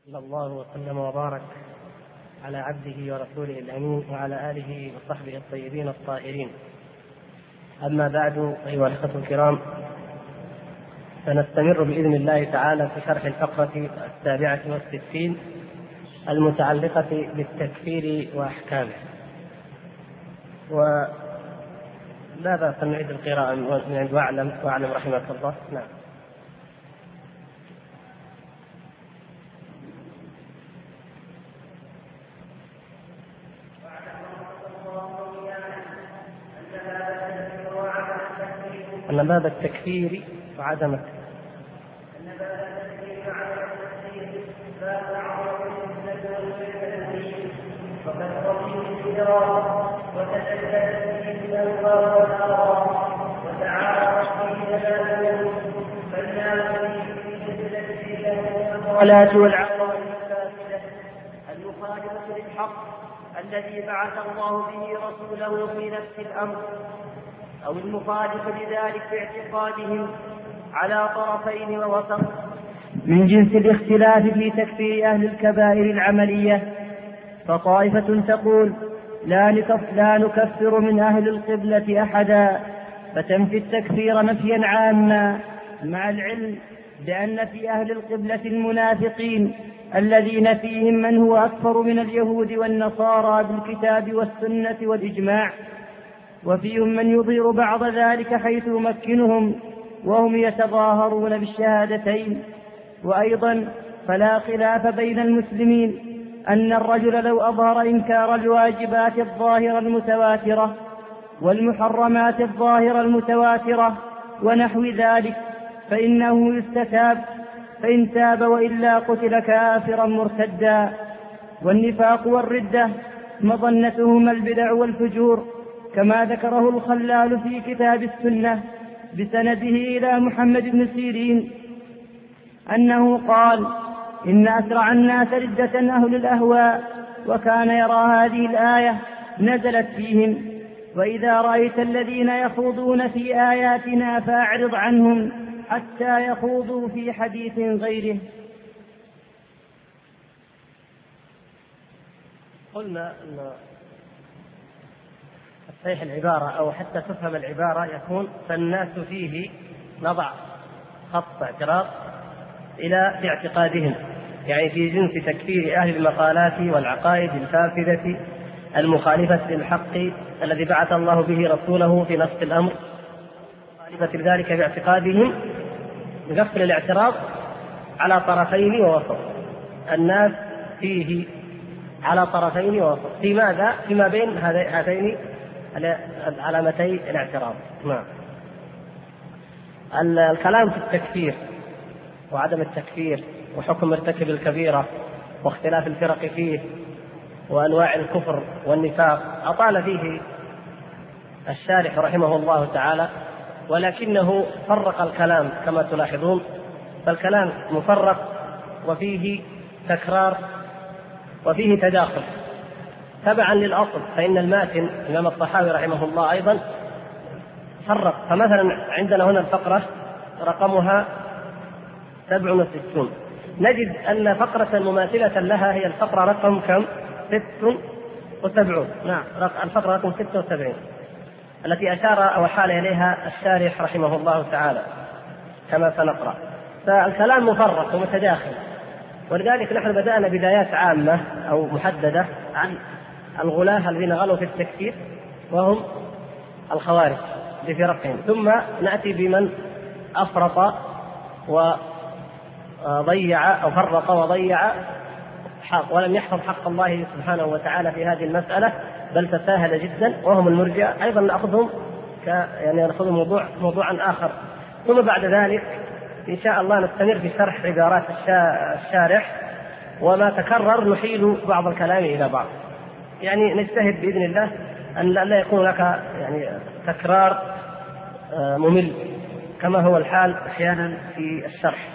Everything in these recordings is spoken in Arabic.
صلى الله وسلم وبارك على عبده ورسوله الأمين وعلى آله وصحبه الطيبين الطاهرين. أما بعد، أيها الأخوة الكرام، سنستمر بإذن الله تعالى في شرح الفقرة 67 المتعلقة بالتكفير وأحكامه. ولا بأس أن نعيد القراءة من عند واعلم رحمك الله. نعم. أن باب التكفير وعدم الصلاة والعقائد الفاسدة المخالفة للحق الذي بعث الله به رسوله في نفس الأمر، أو المخالف لذلك باعتقادهم على طرفين ووسط، من جنس الاختلاف في تكفير أهل الكبائر العملية. فطائفة تقول لا نكفر من أهل القبلة أحدا، فتنفي التكفير نفيا عاما، مع العلم بأن في أهل القبلة المنافقين الذين فيهم من هو أكثر من اليهود والنصارى بالكتاب والسنة والإجماع، وفيهم من يظهر بعض ذلك حيث يمكنهم وهم يتظاهرون بالشهادتين. وأيضا فلا خلاف بين المسلمين أن الرجل لو أظهر إنكار الواجبات الظاهرة المتواترة والمحرمات الظاهرة المتواترة ونحو ذلك فإنه يستتاب، فإن تاب وإلا قتل كافرا مرتدا. والنفاق والردة مظنتهما البدع والفجور، كما ذكره الخلال في كتاب السنة بسنده إلى محمد بن سيرين أنه قال: إن أسرع الناس ردة أهل الأهواء، وكان يرى هذه الآية نزلت فيهم: وإذا رأيت الذين يخوضون في آياتنا فأعرض عنهم حتى يخوضوا في حديث غيره. قلنا أن صحيح العبارة أو حتى تفهم العبارة يكون فالناس فيه نضع خط اعتراض إلى في اعتقادهم، يعني في جنس تكفير أهل المقالات والعقائد الفاسدة المخالفة للحق الذي بعث الله به رسوله في نفس الأمر، مخالفة ذلك باعتقادهم، بقفل الاعتراض على طرفين ووسط. الناس فيه على طرفين ووسط، في ماذا؟ فيما بين هاتين علامتي الاعتراض. نعم. الكلام في التكفير وعدم التكفير وحكم مرتكب الكبيرة واختلاف الفرق فيه وأنواع الكفر والنفاق أطال فيه الشارح رحمه الله تعالى، ولكنه فرق الكلام كما تلاحظون، فالكلام مفرق وفيه تكرار وفيه تداخل تبعا للأصل. فإن الماتن إمام الطحاوي رحمه الله أيضا فرق، فمثلا عندنا هنا الفقرة رقمها 67، نجد أن فقرة مماثلة لها هي الفقرة رقم كم؟ 76. نعم، الفقرة رقم 76 التي أشار أو حال إليها الشارح رحمه الله تعالى كما سنقرأ. فالكلام مفرق ومتداخل، ولذلك نحن بدأنا بدايات عامة أو محددة عن الغلاة الذين غلوا في التكفير وهم الخوارج بفرقهم، ثم نأتي بمن أفرط وضيع أو فرط وضيع حق ولم يحفظ حق الله سبحانه وتعالى في هذه المسألة، بل تساهل جدا، وهم المرجئة. أيضا نأخذهم نأخذ موضوعا آخر، ثم بعد ذلك إن شاء الله نستمر في شرح عبارات الشارح، وما تكرر نحيل بعض الكلام إلى بعض، يعني نجتهد بإذن الله أن لا يكون لك يعني تكرار ممل كما هو الحال أحيانا في الشرح.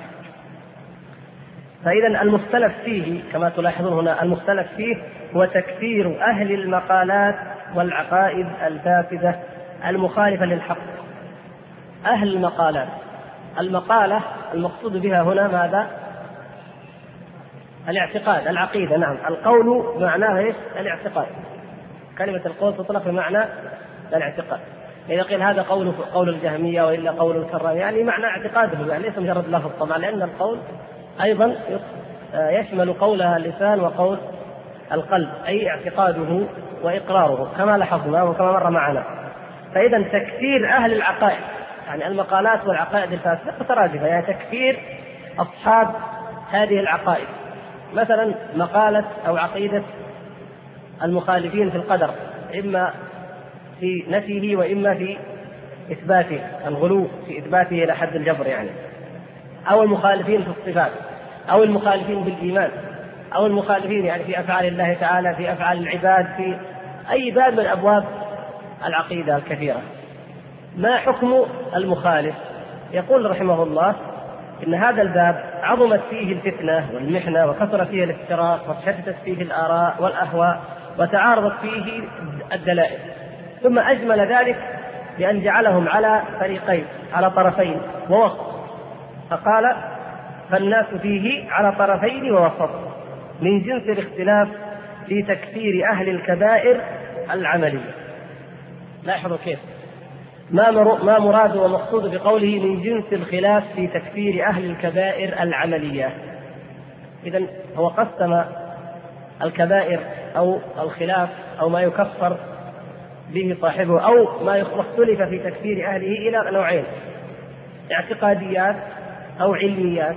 فإذا المختلف فيه كما تلاحظون هنا، المختلف فيه هو تكفير أهل المقالات والعقائد الفاسدة المخالفة للحق. أهل المقالات، المقالة المقصود بها هنا ماذا؟ الاعتقاد، العقيدة. نعم، القول معناه ايش؟ الاعتقاد. كلمة القول تطلق بمعنى الاعتقاد. إذا قيل هذا قول الجهمية وإلا قول الكرام، يعني معنى اعتقاده، يعني ليس مجرد لفظ طبعا، لأن القول أيضا يشمل قول اللسان وقول القلب، أي اعتقاده وإقراره كما لاحظنا وكما مر معنا. فإذا تكفير أهل العقائد، يعني المقالات والعقائد الفاسدة مترادفة، يعني تكفير أصحاب هذه العقائد. مثلا مقالة أو عقيدة المخالفين في القدر، إما في نفيه وإما في إثباته، الغلو في إثباته إلى حد الجبر يعني، أو المخالفين في الصفات، أو المخالفين بالإيمان، أو المخالفين يعني في أفعال الله تعالى، في أفعال العباد، في أي باب من أبواب العقيدة الكثيرة. ما حكم المخالف؟ يقول رحمه الله إن هذا الباب عظمت فيه الفتنة والمحنة، وكثر فيه الافتراق، وتشتتت فيه الآراء والأهواء، وتعارضت فيه الدلائل. ثم أجمل ذلك بأن جعلهم على فريقين، على طرفين ووسط، فقال: فالناس فيه على طرفين ووسط من جنس الاختلاف في تكفير أهل الكبائر العملية. لاحظوا كيف ما مراد ومقصود بقوله من جنس الخلاف في تكفير أهل الكبائر العملية. إذن هو قسم الكبائر أو الخلاف أو ما يكفر به صاحبه أو ما اختلف في تكفير أهله إلى نوعين: اعتقاديات أو علميات،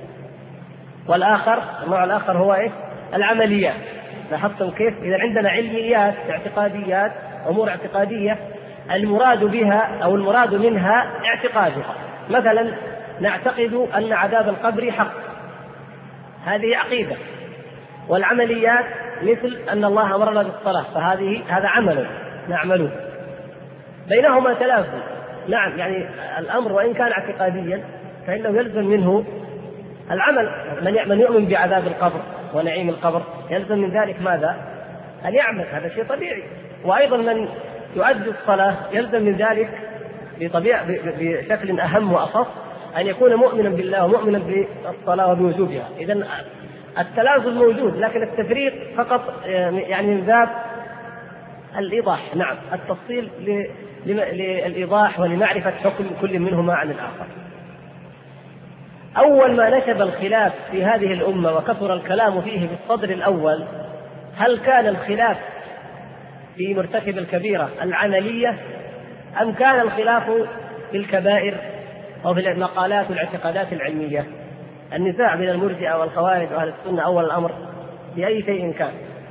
والآخر النوع الآخر هو إيه؟ العمليات. لاحظتم كيف؟ إذا عندنا علميات، اعتقاديات، أمور اعتقادية المراد بها أو المراد منها اعتقادها، مثلا نعتقد أن عذاب القبر حق، هذه عقيدة. والعمليات مثل أن الله أمرنا بالصلاة، هذا عمل نعمله. بينهما تلازم، نعم، يعني الأمر وإن كان اعتقاديا فإنه يلزم منه العمل. من يؤمن بعذاب القبر ونعيم القبر يلزم من ذلك ماذا؟ أن يعمل، هذا شيء طبيعي. وأيضا من يؤدي الصلاة يلزم من ذلك بشكل أهم وأخص أن يكون مؤمنا بالله ومؤمنا بالصلاة وبوجوبها. إذن التلازم موجود، لكن التفريق فقط يعني من باب الإيضاح، نعم، التفصيل للإيضاح ولمعرفة حكم كل منهما عن الآخر. أول ما نشب الخلاف في هذه الأمة وكثر الكلام فيه في الصدر الأول، هل كان الخلاف في مرتكب الكبيرة العملية أم كان الخلاف في الكبائر أو في المقالات والاعتقادات العلمية؟ النزاع بين المرجئة والخوارج وأهل السنة أول الأمر بأي شيء كان؟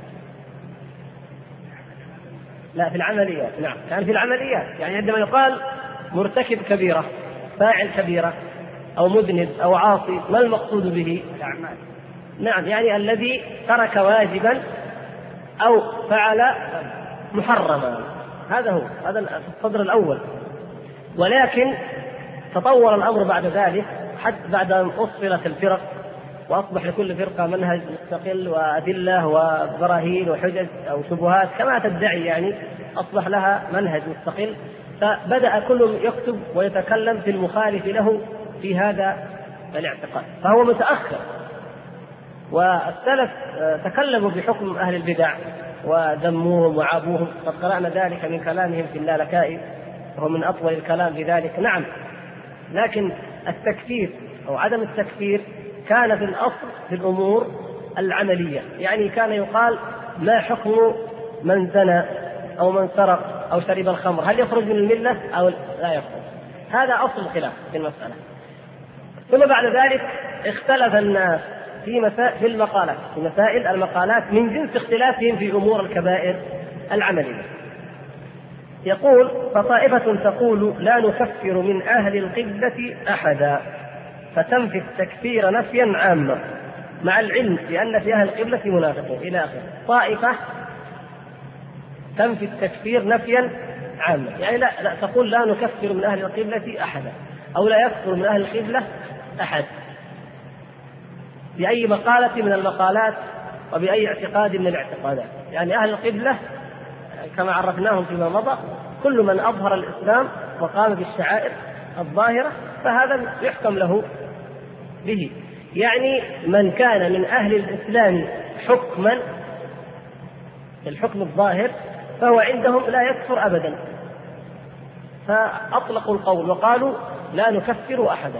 لا، في العمليات. نعم، كان في العمليات. يعني عندما يقال مرتكب كبيرة، فاعل كبيرة أو مذنب أو عاصي، ما المقصود به؟ الأعمال. نعم، يعني الذي ترك واجبا أو فعل محرما، هذا الصدر الأول. ولكن تطور الأمر بعد ذلك، حتى بعد أن أصلت الفرق وأصبح لكل فرقة منهج مستقل وأدلة وبراهين وحجج أو شبهات كما تدعي، يعني أصبح لها منهج مستقل. فبدأ كل يكتب ويتكلم في المخالف له في هذا الاعتقاد، فهو متأخر. والسلف تكلموا بحكم أهل البدع وذموهم وعابوهم، قد قرأنا ذلك من كلامهم في اللالكائي وهو من أطول الكلام بذلك. نعم، لكن التكفير أو عدم التكفير كان في الأصل في الأمور العملية، يعني كان يقال: ما حكم من زنى أو من سرق أو شرب الخمر، هل يخرج من الملة أو لا يخرج؟ هذا أصل الخلاف في المسألة. ثم بعد ذلك اختلف الناس في المقالات، في مسائل المقالات من جنس اختلافهم في أمور الكبائر العملية. يقول: فطائفة تقول لا نكفر من أهل القبلة أحدا، فتنفي التكفير نفيا عاما مع العلم بأن في أهل القبلة منافقون، إلى آخره. طائفة تنفي التكفير نفيا عاما، يعني لا تقول لا نكفر من أهل القبلة أحدا، أو لا يكفر من أهل القبلة أحد بأي مقالة من المقالات وبأي اعتقاد من الاعتقادات. يعني أهل القبلة كما عرفناهم فيما مضى كل من أظهر الإسلام وقام بالشعائر الظاهرة، فهذا يحكم له به. يعني من كان من أهل الإسلام حكما الحكم الظاهر فهو عندهم لا يكفر أبدا، فأطلقوا القول وقالوا لا نكفر أحدا.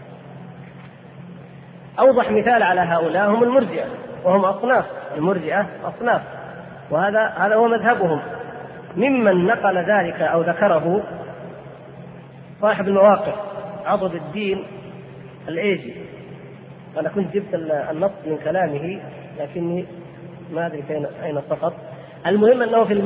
أوضح مثال على هؤلاء هم المرجئة، وهم أصناف، المرجئة أصناف، وهذا هو مذهبهم. ممن نقل ذلك أو ذكره صاحب المواقف عضد الدين الإيجي. أنا كنت جبت النص من كلامه لكني ما أدري أين سقط. المهم أنه في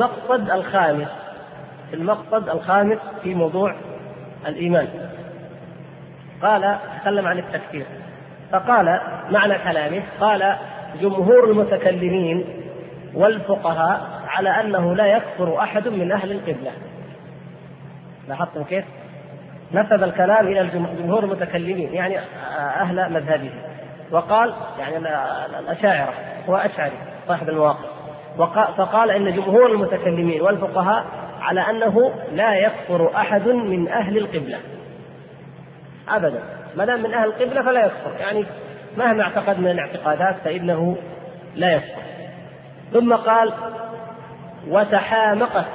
المقصد الخامس في موضوع الإيمان قال تكلم عن التكفير، فقال معنى كلامه قال جمهور المتكلمين والفقهاء على أنه لا يكفر أحد من أهل القبلة. لاحظتم كيف نسب الكلام إلى جمهور المتكلمين يعني أهل مذهبه، وقال يعني الأشاعرة هو أشعري صاحب المواقف، فقال إن جمهور المتكلمين والفقهاء على أنه لا يكفر أحد من أهل القبلة أبدا، ما دام من أهل القبلة فلا يكفر، يعني مهما اعتقد من الاعتقادات فإنه لا يكفر. ثم قال وتحامقت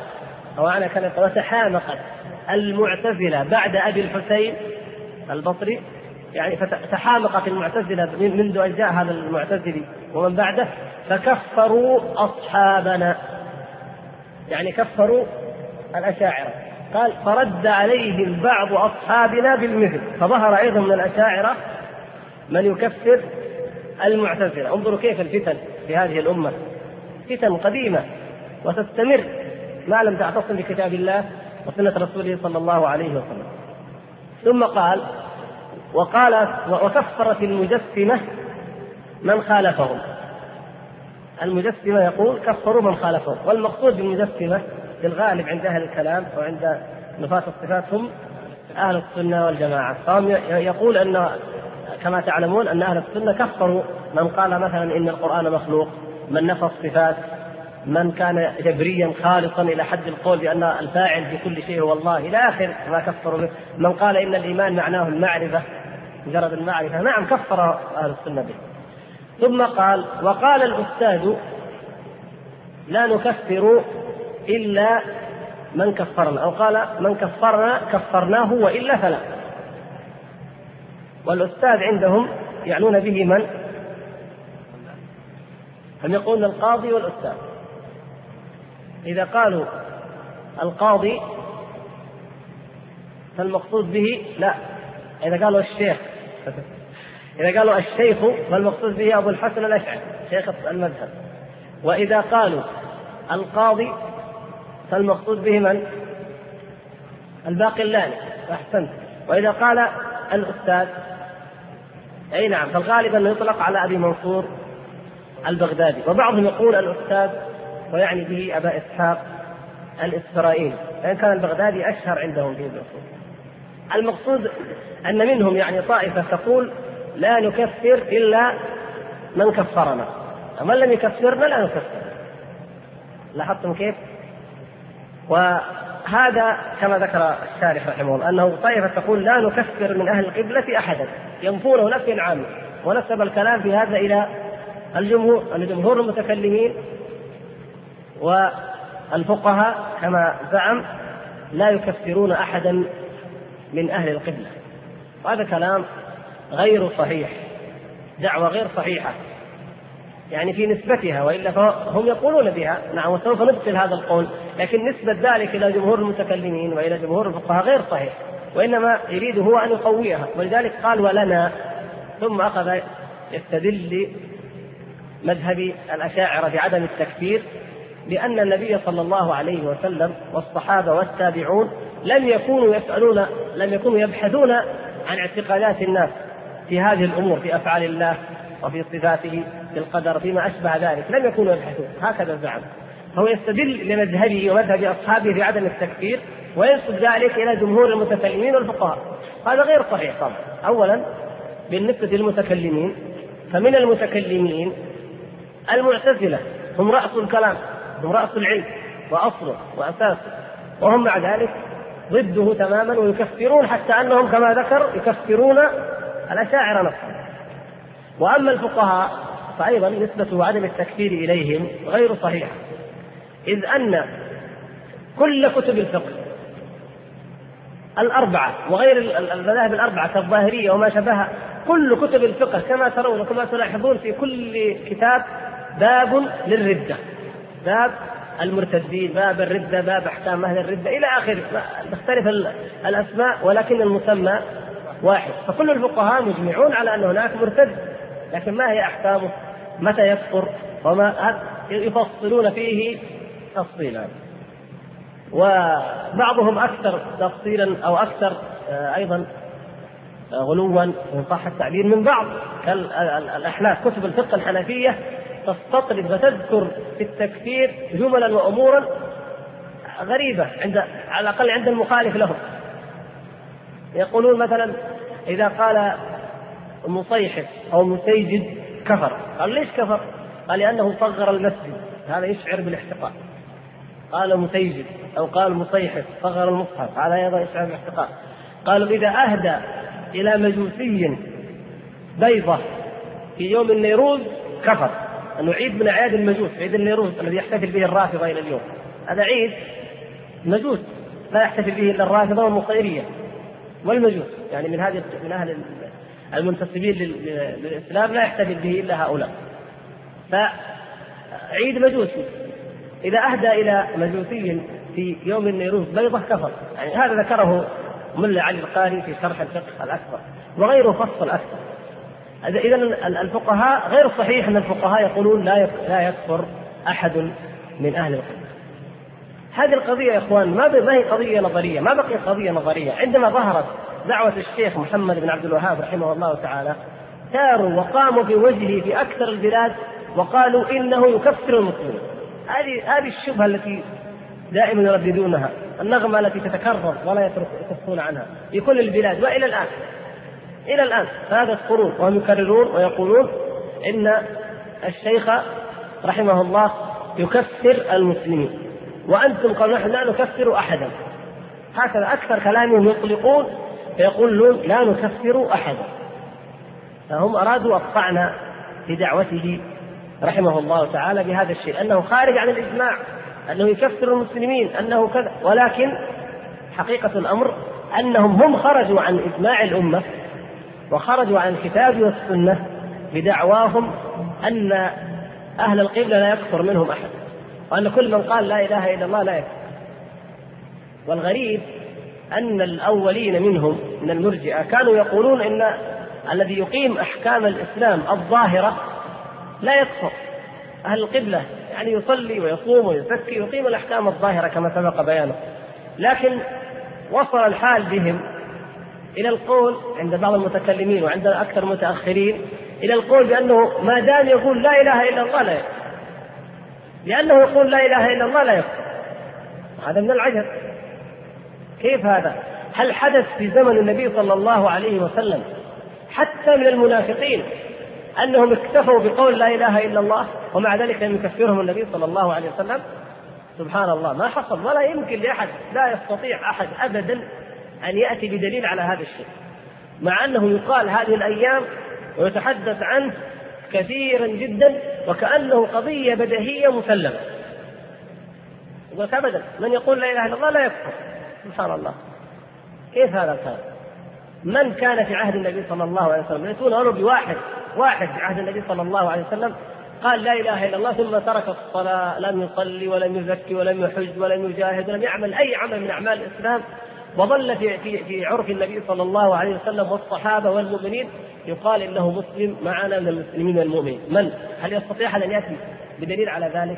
المعتزلة بعد أبي الحسين البصري، يعني فتحامقت المعتزلة منذ أن جاء هذا المعتزلي ومن بعده، فكفروا أصحابنا، يعني كفروا الأشاعرة. قال فرد عليهم بعض أصحابنا بالمثل، فظهر أيضا من الأشاعرة من يكفر المعتزلة. انظروا كيف الفتن في هذه الأمة، فتن قديمة وتستمر ما لم تعتصم بكتاب الله وسنة رسوله صلى الله عليه وسلم. ثم قال وكفرت المجسمة من خالفهم. المجسمة يقول كفروا من خالفهم، والمقصود بالمجسمة في الغالب عند أهل الكلام وعند نفاة الصفات هم أهل السنة والجماعة. فهم يقول أن كما تعلمون أن أهل السنة كفروا من قال مثلا إن القرآن مخلوق، من نفى الصفات، من كان جبريا خالصا إلى حد القول بأن الفاعل في كل شيء هو الله إلى آخر ما كفروا به، من قال إن الإيمان معناه المعرفة مجرد المعرفة، نعم كفر أهل السنة به. ثم قال وقال الأستاذ لا نكفر إلا من كفرنا، أو قال من كفرناه وإلا فلا. والأستاذ عندهم يعنون به من؟ هم يقولون القاضي والأستاذ. إذا قالوا القاضي فالمقصود به لا، إذا قالوا الشيخ إذا قالوا الشيخ فالمقصود به أبو الحسن الأشعري شيخ المذهب. وإذا قالوا القاضي فالمقصود به من؟ الباقلاني. أحسنت. وإذا قال الأستاذ أي نعم، فالغالب أنه يطلق على أبي منصور البغدادي. وبعضهم يقول الأستاذ ويعني به أبا إسحاق الإسرائيلي، لأن كان البغدادي أشهر عندهم في الأصول. المقصود أن منهم يعني طائفة تقول لا نكفر إلا من كفرنا، ومن لم يكفرنا لا نكفر. لاحظتم كيف؟ وهذا كما ذكر الشارح رحمه الله أنه طائفة تقول لا نكفر من أهل القبلة أحدا، ينفونه نفي عام، ونسب الكلام في هذا إلى الجمهور المتكلمين والفقهاء كما زعم لا يكفرون أحدا من أهل القبلة. وهذا كلام غير صحيح، دعوة غير صحيحة يعني في نسبتها، وإلا فهم يقولون بها نعم، وسوف نبطل هذا القول، لكن نسبة ذلك إلى جمهور المتكلمين وإلى جمهور الفقهاء غير صحيح، وإنما يريد هو أن يقويها. ولذلك قال ولنا، ثم أخذ يستدل مذهب الأشاعرة بعدم التكفير بأن النبي صلى الله عليه وسلم والصحابة والتابعون لم يكونوا يبحثون عن اعتقادات الناس في هذه الأمور، في أفعال الله وفي صفاته، في القدر، فيما أشبه ذلك، لم يكونوا يبحثون. هكذا زعم. هو يستدل لمذهبه ومذهب أصحابه في عدم التكفير، وينسب ذلك إلى جمهور المتكلمين والفقهاء. هذا غير صحيح طبعا. أولا بالنسبة للمتكلمين، فمن المتكلمين المعتزلة، هم رأس الكلام، هم رأس العلم وأصله وأساسه، وهم مع ذلك ضده تماما، ويكفرون حتى أنهم كما ذكر يكفرون الأشاعرة نفسهم. وأما الفقهاء فأيضا نسبة عدم التكفير إليهم غير صحيحة، إذ أن كل كتب الفقه الأربعة وغير المذاهب الأربعة كالظاهرية وما شبهها، كل كتب الفقه كما ترون وكما تلاحظون في كل كتاب باب للردة، باب المرتدين، باب الردة، باب أحكام أهل الردة إلى آخره، تختلف الأسماء ولكن المسمى واحد. فكل الفقهاء مجمعون على أن هناك مرتد، لكن ما هي أحكامه، متى يكفر، وما يفصلون فيه تفصيلا. وبعضهم أكثر تفصيلا أو أكثر أيضا غلوا إن صح التعبير من بعض، كالأحناف كتب الفقه الحنفية تستطرد وتذكر في التكفير جملا وأمورا غريبة على الأقل عند المخالف لهم. يقولون مثلا إذا قال مصيحف أو مسيجد كفر، قال ليش كفر؟ قال لأنه صغر المسجد، هذا يشعر بالاحتقار. قال مسيجد أو قال مصيحف صغر المصحف، هذا أيضا يشعر بالاحتقار. قالوا إذا أهدى إلى مجوسي بيضة في يوم النيروز كفر، أنه عيد من أعياد المجوس، عيد النيروز الذي يحتفل به الرافضة إلى اليوم، هذا عيد مجوس لا يحتفل به إلا الرافضة والنصيرية والمجوس، يعني من أهل المنتسبين للإسلام لا يحتفل به إلا هؤلاء، فعيد مجوسي إذا أهدى إلى مجوسي في يوم النيروز بيضة كفر. يعني هذا ذكره ملا علي القاري في شرح الفقه الأكبر، وغيره فصل أكثر. إذن الفقهاء غير صحيح أن الفقهاء يقولون لا يكفر أحد من أهل القبلة. هذه القضية يا إخوان ما هي قضية نظرية، ما بقي قضية نظرية. عندما ظهرت دعوة الشيخ محمد بن عبد الوهاب رحمه الله تعالى، ساروا وقاموا بوجهه في أكثر البلاد وقالوا إنه يكفر المسلمين. هذه الشبهة التي دائما يرددونها، النغمة التي تتكرر ولا يكفون عنها في كل البلاد وإلى الآن فهذا القرون وهم يكررون ويقولون إن الشيخ رحمه الله يكفر المسلمين، وأنتم قالوا نحن لا نكفر أحدا. هكذا أكثر كلامهم يطلقون فيقولون لا نكفر أحدا. فهم أرادوا الطعن في دعوته رحمه الله تعالى بهذا الشيء، أنه خارج عن الإجماع، أنه يكفر المسلمين، أنه كذا. ولكن حقيقة الأمر أنهم هم خرجوا عن إجماع الأمة وخرجوا عن الكتاب والسنة بدعواهم أن أهل القبلة لا يكفر منهم أحد، وأن كل من قال لا إله إلا الله لا يكفر. والغريب أن الأولين منهم من المرجئة كانوا يقولون إن الذي يقيم أحكام الإسلام الظاهرة لا يكفر. أهل القبلة يعني يصلي ويصوم ويزكي ويقيم الأحكام الظاهرة كما سبق بيانه، لكن وصل الحال بهم إلى القول عند بعض المتكلمين وعند أكثر المتأخرين إلى القول بأنه ما دام يقول لا إله إلا الله لا يكفر، لأنه يقول لا إله إلا الله لا يكفر. هذا من العجب. كيف هذا؟ هل حدث في زمن النبي صلى الله عليه وسلم حتى من المنافقين أنهم اكتفوا بقول لا إله إلا الله ومع ذلك لم يكفرهم النبي صلى الله عليه وسلم؟ سبحان الله، ما حصل ولا يمكن لأحد، لا يستطيع أحد أبدا أن يأتي بدليل على هذا الشيء، مع أنه يقال هذه الأيام ويتحدث عنه كثيرا جدا وكأنه قضية بديهية مسلمة. أبدا من يقول لا إله إلا الله لا يكفر. سبحان الله، كيف هذا الكلام؟ من كان في عهد النبي صلى الله عليه وسلم يأتون ولو بواحد في عهد النبي صلى الله عليه وسلم قال لا إله إلا الله ثم ترك الصلاة، لم يصلي ولم يزكي ولم يحج ولم يجاهد ولم يعمل أي عمل من أعمال الإسلام، وظل في عرف النبي صلى الله عليه وسلم والصحابة والمؤمنين يقال إنه مسلم معنا من المسلمين والمؤمنين. هل يستطيع أن يأتي بدليل على ذلك؟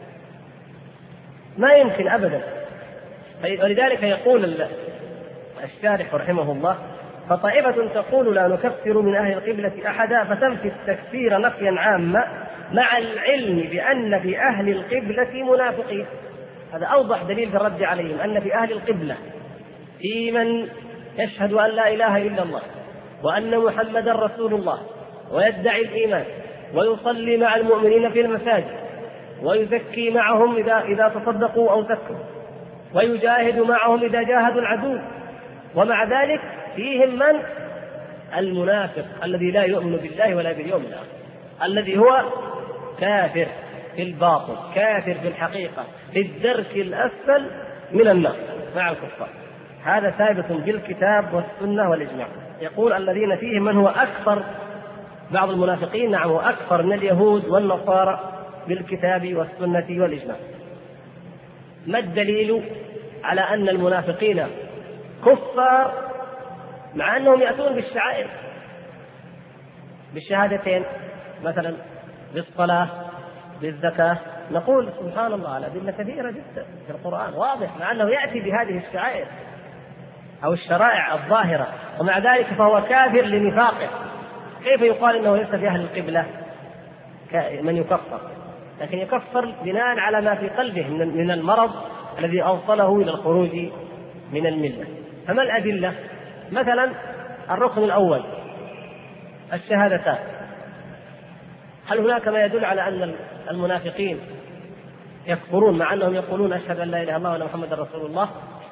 ما يمكن أبدا. ولذلك يقول الشارح رحمه الله: فطائفة تقول لا نكفر من أهل القبلة أحدا فتنفي التكفير نفيا عاما مع العلم بأن في أهل القبلة منافقين. هذا أوضح دليل في الرد عليهم، أن في أهل القبلة في من يشهد أن لا إله إلا الله وأن محمدا رسول الله ويدعي الإيمان ويصلي مع المؤمنين في المساجد ويزكي معهم إذا تصدقوا أو زكوا ويجاهد معهم إذا جاهدوا العدو، ومع ذلك فيهم من المنافق الذي لا يؤمن بالله ولا باليوم الآخر، الذي هو كافر في الباطل، كافر في الحقيقة، في الدرك الأسفل من النار مع الكفار. هذا ثابت بالكتاب والسنة والإجماع. يقول الذين فيهم من هو أكثر، بعض المنافقين نعم هو أكثر من اليهود والنصارى بالكتاب والسنة والإجماع. ما الدليل على أن المنافقين كفار مع أنهم يأتون بالشعائر، بالشهادتين مثلا، بالصلاة، بالزكاة؟ نقول سبحان الله على أدلة كثيرة جدا في القرآن واضح مع أنه يأتي بهذه الشعائر أو الشرائع الظاهرة، ومع ذلك فهو كافر لنفاقه. كيف يقال إنه ليس في أهل القبلة من يكفر؟ لكن يكفر بناء على ما في قلبه من المرض الذي أوصله إلى الخروج من الملة. فما الأدلة؟ مثلا الركن الأول الشهادتان، هل هناك ما يدل على أن المنافقين يكفرون مع أنهم يقولون أشهد أن لا إله إلا الله وأن محمدا رسول الله؟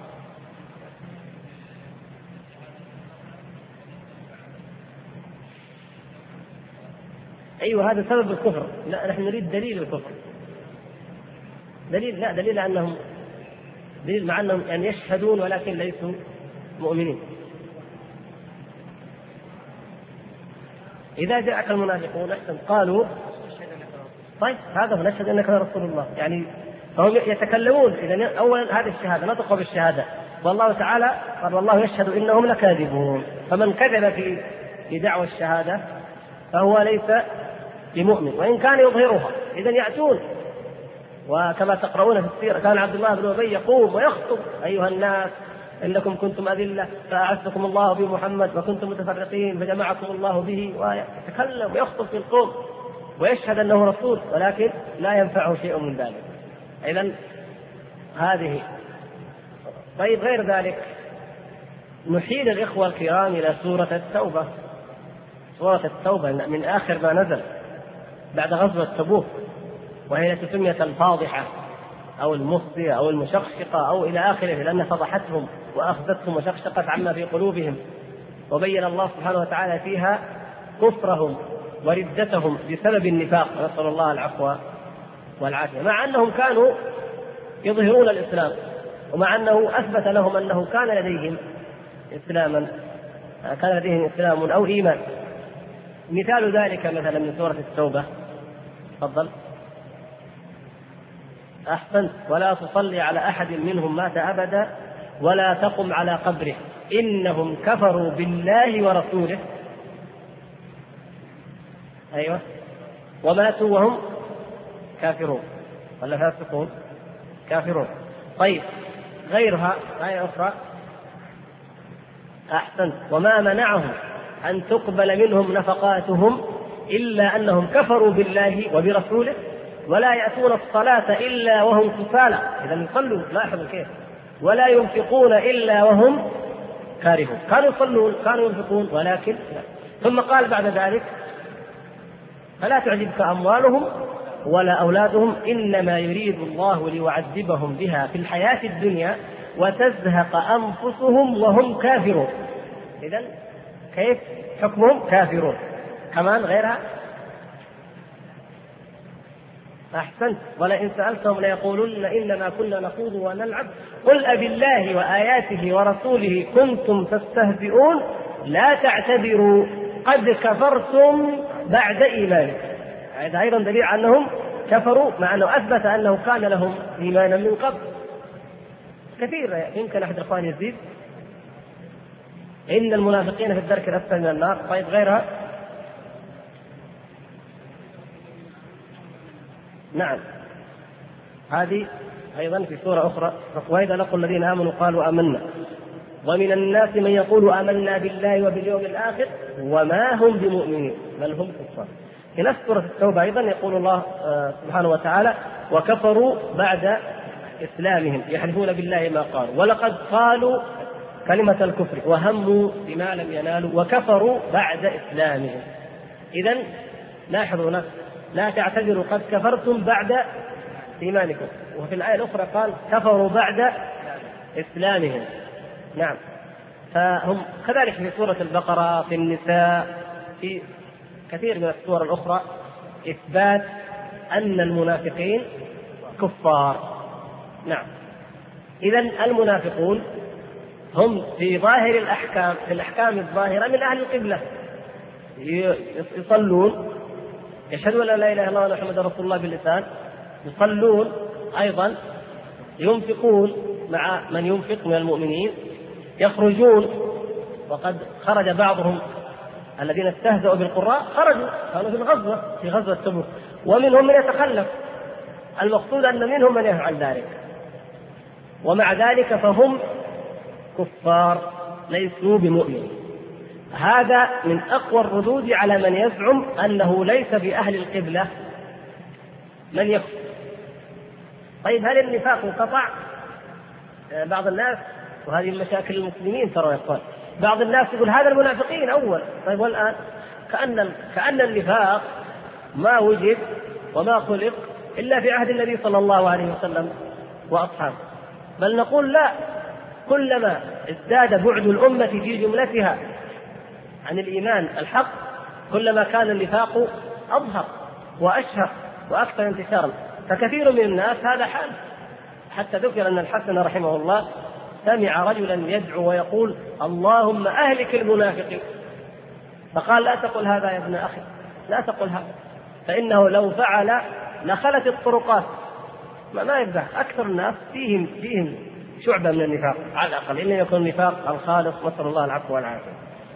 أيوة هذا سبب الكفر. لا نحن نريد دليل الكفر، دليل، لا دليل أنهم دليل مع أنهم يعني يشهدون ولكن ليسوا مؤمنين. إذا جاءك المنافقون أحسن قالوا طيب هذا فنشهد أنك رسول الله، يعني فهم يتكلمون. إذا أولا هذه الشهادة نطق بالشهادة، والله تعالى قال والله يشهد إنهم لكاذبون. فمن كذب في دعوى الشهادة فهو ليس بمؤمن وإن كان يظهرها. إذا يأتون، وكما تقرؤون في السيرة كان عبد الله بن أبي يقوم ويخطب أيها الناس إنكم كنتم أذلة فأعزكم الله بمحمد وكنتم متفرقين فجمعكم الله به، ويتكلم ويخطب في القوم ويشهد أنه رسول، ولكن لا ينفعه شيء من ذلك. إذن هذه. طيب غير ذلك نحيل الإخوة الكرام إلى سورة التوبة. سورة التوبة من آخر ما نزل بعد غزوة تبوك، وهي التي سميت الفاضحة أو المخزية أو المشقشقة أو إلى آخره، لأنها فضحتهم وأخذتهم وشقشقت عما في قلوبهم، وبين الله سبحانه وتعالى فيها كفرهم وردتهم بسبب النفاق، نسأل الله العفو والعافية، مع أنهم كانوا يظهرون الإسلام، ومع أنه أثبت لهم أنه كان لديهم إسلام أو إيمان. مثال ذلك مثلا من سورة التوبة، تفضل. أحسنت. ولا تصلي على أحد منهم مات أبدا ولا تقم على قبره إنهم كفروا بالله ورسوله. أيوة، وماتوا وهم كافرون ولا فاسقون؟ كافرون. طيب غيرها آية أخرى. أحسنت. وما منعهم أن تقبل منهم نفقاتهم إلا أنهم كفروا بالله وبرسوله ولا يأتون الصلاة إلا وهم كسالى. إذا يصلوا، لاحظوا كيف، ولا ينفقون إلا وهم كارهون. كانوا يصلون كانوا ينفقون ولكن لا. ثم قال بعد ذلك فلا تعجبك أموالهم ولا أولادهم إنما يريد الله ليعذبهم بها في الحياة الدنيا وتزهق أنفسهم وهم كافرون. إذن كيف حكمهم؟ كافرون. كمان غيرها. أحسنت. ولئن سألتهم ليقولن إنما كنا نخوض ونلعب قل أبالله وآياته ورسوله كنتم تستهزئون لا تعتذروا قد كفرتم بعد إيمانكم. هذا أيضا دليل أنهم كفروا مع أنه أثبت أنه كان لهم إيمانا من قبل. كثير يمكن أحد الأخوان يزيد. إن المنافقين في الدرك الأسفل من النار. طيب غيرها. نعم هذه أيضا في سورة أخرى. وإذا لقوا الذين آمنوا قالوا آمنا ومن الناس من يقول آمنا بالله وباليوم الآخر وما هم بمؤمنين بل هم كفار. في نفس سورة التوبة أيضا يقول الله سبحانه وتعالى وكفروا بعد إسلامهم يحلفون بالله ما قالوا ولقد قالوا كلمة الكفر وهموا بما لم ينالوا وكفروا بعد إسلامهم. إذن لاحظوا هنا لا تعتذروا قد كفرتم بعد إيمانكم. وفي الآية الأخرى قال كفروا بعد إسلامهم. نعم فهم كذلك في سورة البقرة، في النساء، في كثير من السور الأخرى إثبات أن المنافقين كفار. نعم. إذن المنافقون هم في ظاهر الأحكام، في الأحكام الظاهرة من أهل القبلة، يصلون، يشهدون أن لا إله إلا الله وأن محمدا رسول الله باللسان، يصلون أيضا، ينفقون مع من ينفق من المؤمنين، يخرجون، وقد خرج بعضهم الذين استهزأوا بالقراء خرجوا كانوا في الغزوة، في غزوة تبوك، ومنهم من يتخلف. المقصود أن منهم من يفعل ذلك، ومع ذلك فهم كفار ليسوا بمؤمنين. هذا من أقوى الردود على من يزعم أنه ليس بأهل القبلة من يكفر. طيب هل النفاق انقطع؟ بعض الناس، وهذه مشاكل المسلمين ترى يقول، بعض الناس يقول هذا المنافقين أول، طيب والآن كأن النفاق ما وجد وما خلق إلا في عهد النبي صلى الله عليه وسلم وأصحابه. بل نقول لا، كلما ازداد بعد الأمة في جملتها عن الإيمان الحق كلما كان النفاق أظهر وأشهر وأكثر انتشارا. فكثير من الناس هذا حال، حتى ذكر أن الحسن رحمه الله سمع رجلا يدعو ويقول اللهم أهلك المنافقين، فقال لا تقل هذا يا ابن أخي، لا تقل هذا، فإنه لو فعل لخلت الطرقات، ما يبدأ. أكثر الناس فيهم شعبة من النفاق على الأقل، إلا يكون النفاق الخالص، نسأل الله العفو والعافية.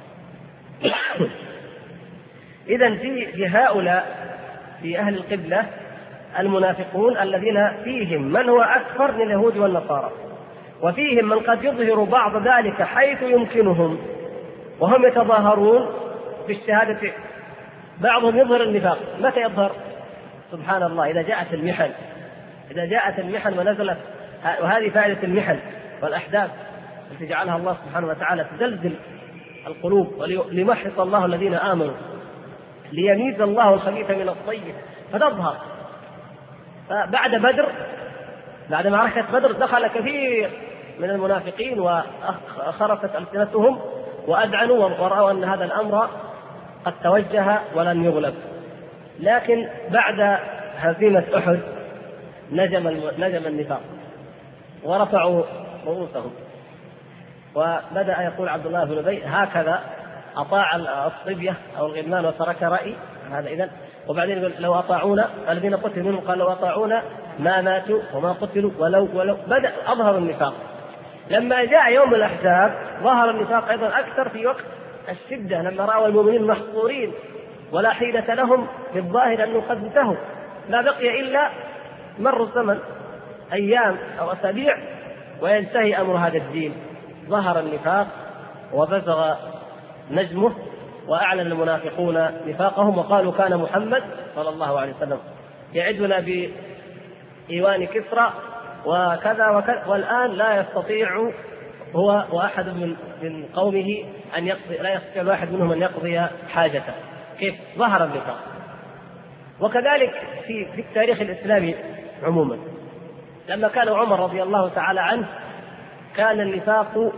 إذن في هؤلاء في أهل القبلة المنافقون الذين فيهم من هو أكثر من اليهود والنصارى، وفيهم من قد يظهر بعض ذلك حيث يمكنهم وهم يتظاهرون بالشهادة. بعضهم يظهر النفاق، متى يظهر؟ سبحان الله، إذا جاءت المحن ونزلت، وهذه فائدة المحن والأحداث التي جعلها الله سبحانه وتعالى تزلزل القلوب، وليمحص الله الذين آمنوا، ليميز الله الخبيث من الطيب، فتظهر. فبعد بدر، بعد معركة بدر، دخل كثير من المنافقين وخرفت ألسنتهم وأذعنوا ورأوا أن هذا الأمر قد توجه ولن يغلب. لكن بعد هزيمة أحد نجم النفاق ورفعوا رؤوسهم، وبدأ يقول عبد الله بن أبي هكذا أطاع الصبية أو الغلمان وترك رأي هذا. إذن وبعدين لو أطاعونا، الذين قتلوا منهم قال لو أطاعونا ما ماتوا وما قتلوا ولو بدأ أظهر النفاق. لما جاء يوم الأحزاب ظهر النفاق أيضا أكثر في وقت الشدة، لما رأوا المؤمنين محصورين ولا حيلة لهم، في الظاهر أنه قد انتهوا، لا بقي إلا مر الزمن أيام أو أسابيع وينتهي أمر هذا الدين. ظهر النفاق وبزغ نجمه، وأعلن المنافقون نفاقهم وقالوا كان محمد صلى الله عليه وسلم يعدنا بإيوان كسرى وكذا وكذا، والآن لا يستطيع هو وأحد من قومه أن يقضي، لا يستطيع الواحد منهم أن يقضي حاجته. كيف ظهر النفاق؟ وكذلك في التاريخ الإسلامي عموما، لما كان عمر رضي الله تعالى عنه كان النفاق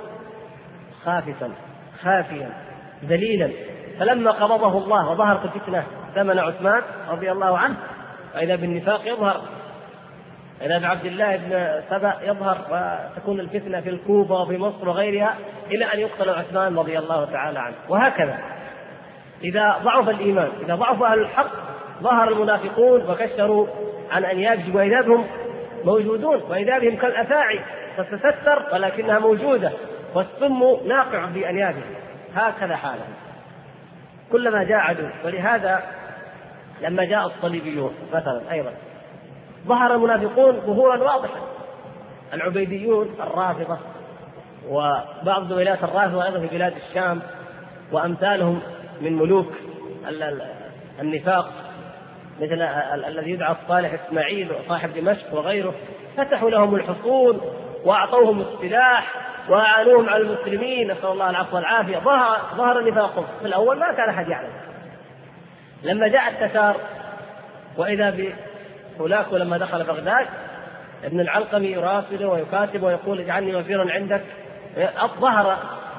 خافيا ذليلا، فلما قبضه الله وظهرت الفتنة زمن عثمان رضي الله عنه، فإذا بالنفاق يظهر، إذا بعبد الله بن سبأ يظهر، وتكون الفتنة في الكوفة وفي مصر وغيرها إلى أن يقتل عثمان رضي الله تعالى عنه. وهكذا إذا ضعف الإيمان، إذا ضعف أهل الحق، ظهر المنافقون وكشروا عن أنيابهم، وإذا بهم موجودون، وإذا بهم كالأفاعي تتستر ولكنها موجودة، والسم ناقع بأنيابهم. هكذا حالهم كلما جاء عدو. ولهذا لما جاء الصليبيون مثلا أيضا ظهر المنافقون ظهورا واضحا، العبيديون الرافضة وبعض ولايات الرافضة أيضا في بلاد الشام وأمثالهم من ملوك النفاق، مثل الذي يدعى الصالح إسماعيل وصاحب دمشق وغيره، فتحوا لهم الحصون وأعطوهم السلاح وأعانوهم على المسلمين، نسأل الله العفو والعافية. ظهر نفاقهم في الأول ما كان أحد يعلم. لما جاء التتار وإذا بهولاكو لما دخل بغداد ابن العلقمي يراسله ويكاتب ويقول اجعلني وزيرا عندك، ظهر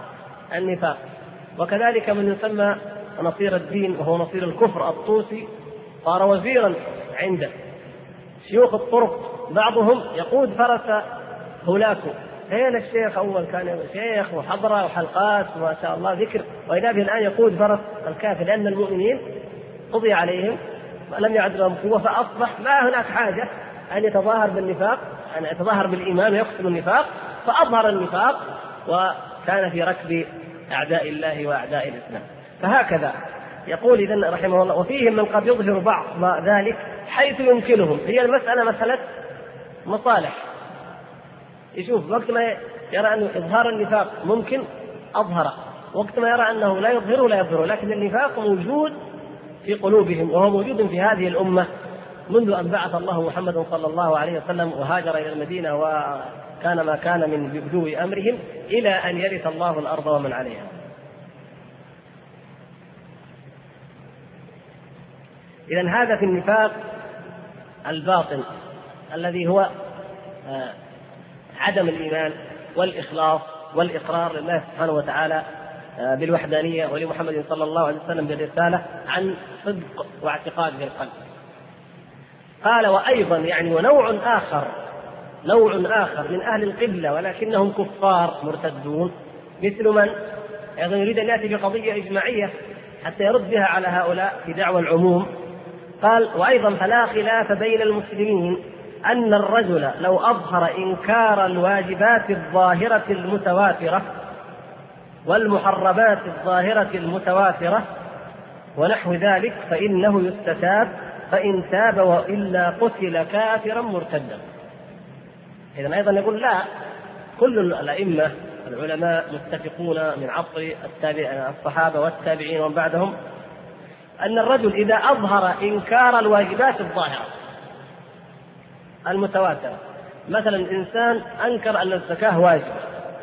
النفاق. وكذلك من يسمى نصير الدين وهو نصير الكفر الطوسي صار وزيرا عنده. شيوخ الطرق بعضهم يقود فرس هولاكو، هنا الشيخ أول كان شيخ وحضرة وحلقات وما شاء الله ذكر، وإذا به الآن يقود فرس الكافر، لأن المؤمنين قضي عليهم ولم يعد لهم قوة، فأصبح ما هناك حاجة أن يتظاهر بالنفاق، أن يتظاهر بالإيمان ويقتل النفاق، فأظهر النفاق وكان في ركب أعداء الله وأعداء الإسلام. فهكذا يقول إذن رحمه الله: وفيهم من قد يظهر بعض ذلك حيث يمكنهم. هي المسألة مسألة مصالح، يشوف وقت ما يرى أن إظهار النفاق ممكن أظهر، وقت ما يرى أنه لا يظهره لا يظهره، لكن النفاق موجود في قلوبهم، وهو موجود في هذه الأمة منذ أن بعث الله محمد صلى الله عليه وسلم وهاجر إلى المدينة وكان ما كان من بدو أمرهم إلى أن يرث الله الأرض ومن عليها. إذن هذا في النفاق الباطن الذي هو عدم الإيمان والإخلاص والإقرار لله سبحانه وتعالى بالوحدانية ولمحمد صلى الله عليه وسلم بالرسالة عن صدق واعتقاد في القلب. قال: وأيضا يعني ونوع آخر من أهل القبلة ولكنهم كفار مرتدون، مثل من أيضا يريد أن يأتي بقضية إجماعية حتى يرد بها على هؤلاء في دعوى العموم. قال: وأيضا فلا خلاف بين المسلمين أن الرجل لو أظهر إنكار الواجبات الظاهرة المتواترة والمحرمات الظاهرة المتواترة ونحو ذلك فإنه يستتاب، فإن تاب وإلا قتل كافرا مرتدا. إذن أيضا يقول: لا، كل الأئمة العلماء متفقون من عصر الصحابة والتابعين ومن بعدهم أن الرجل إذا أظهر إنكار الواجبات الظاهرة المتواترة، مثلا إنسان أنكر أن الزكاة واجبة،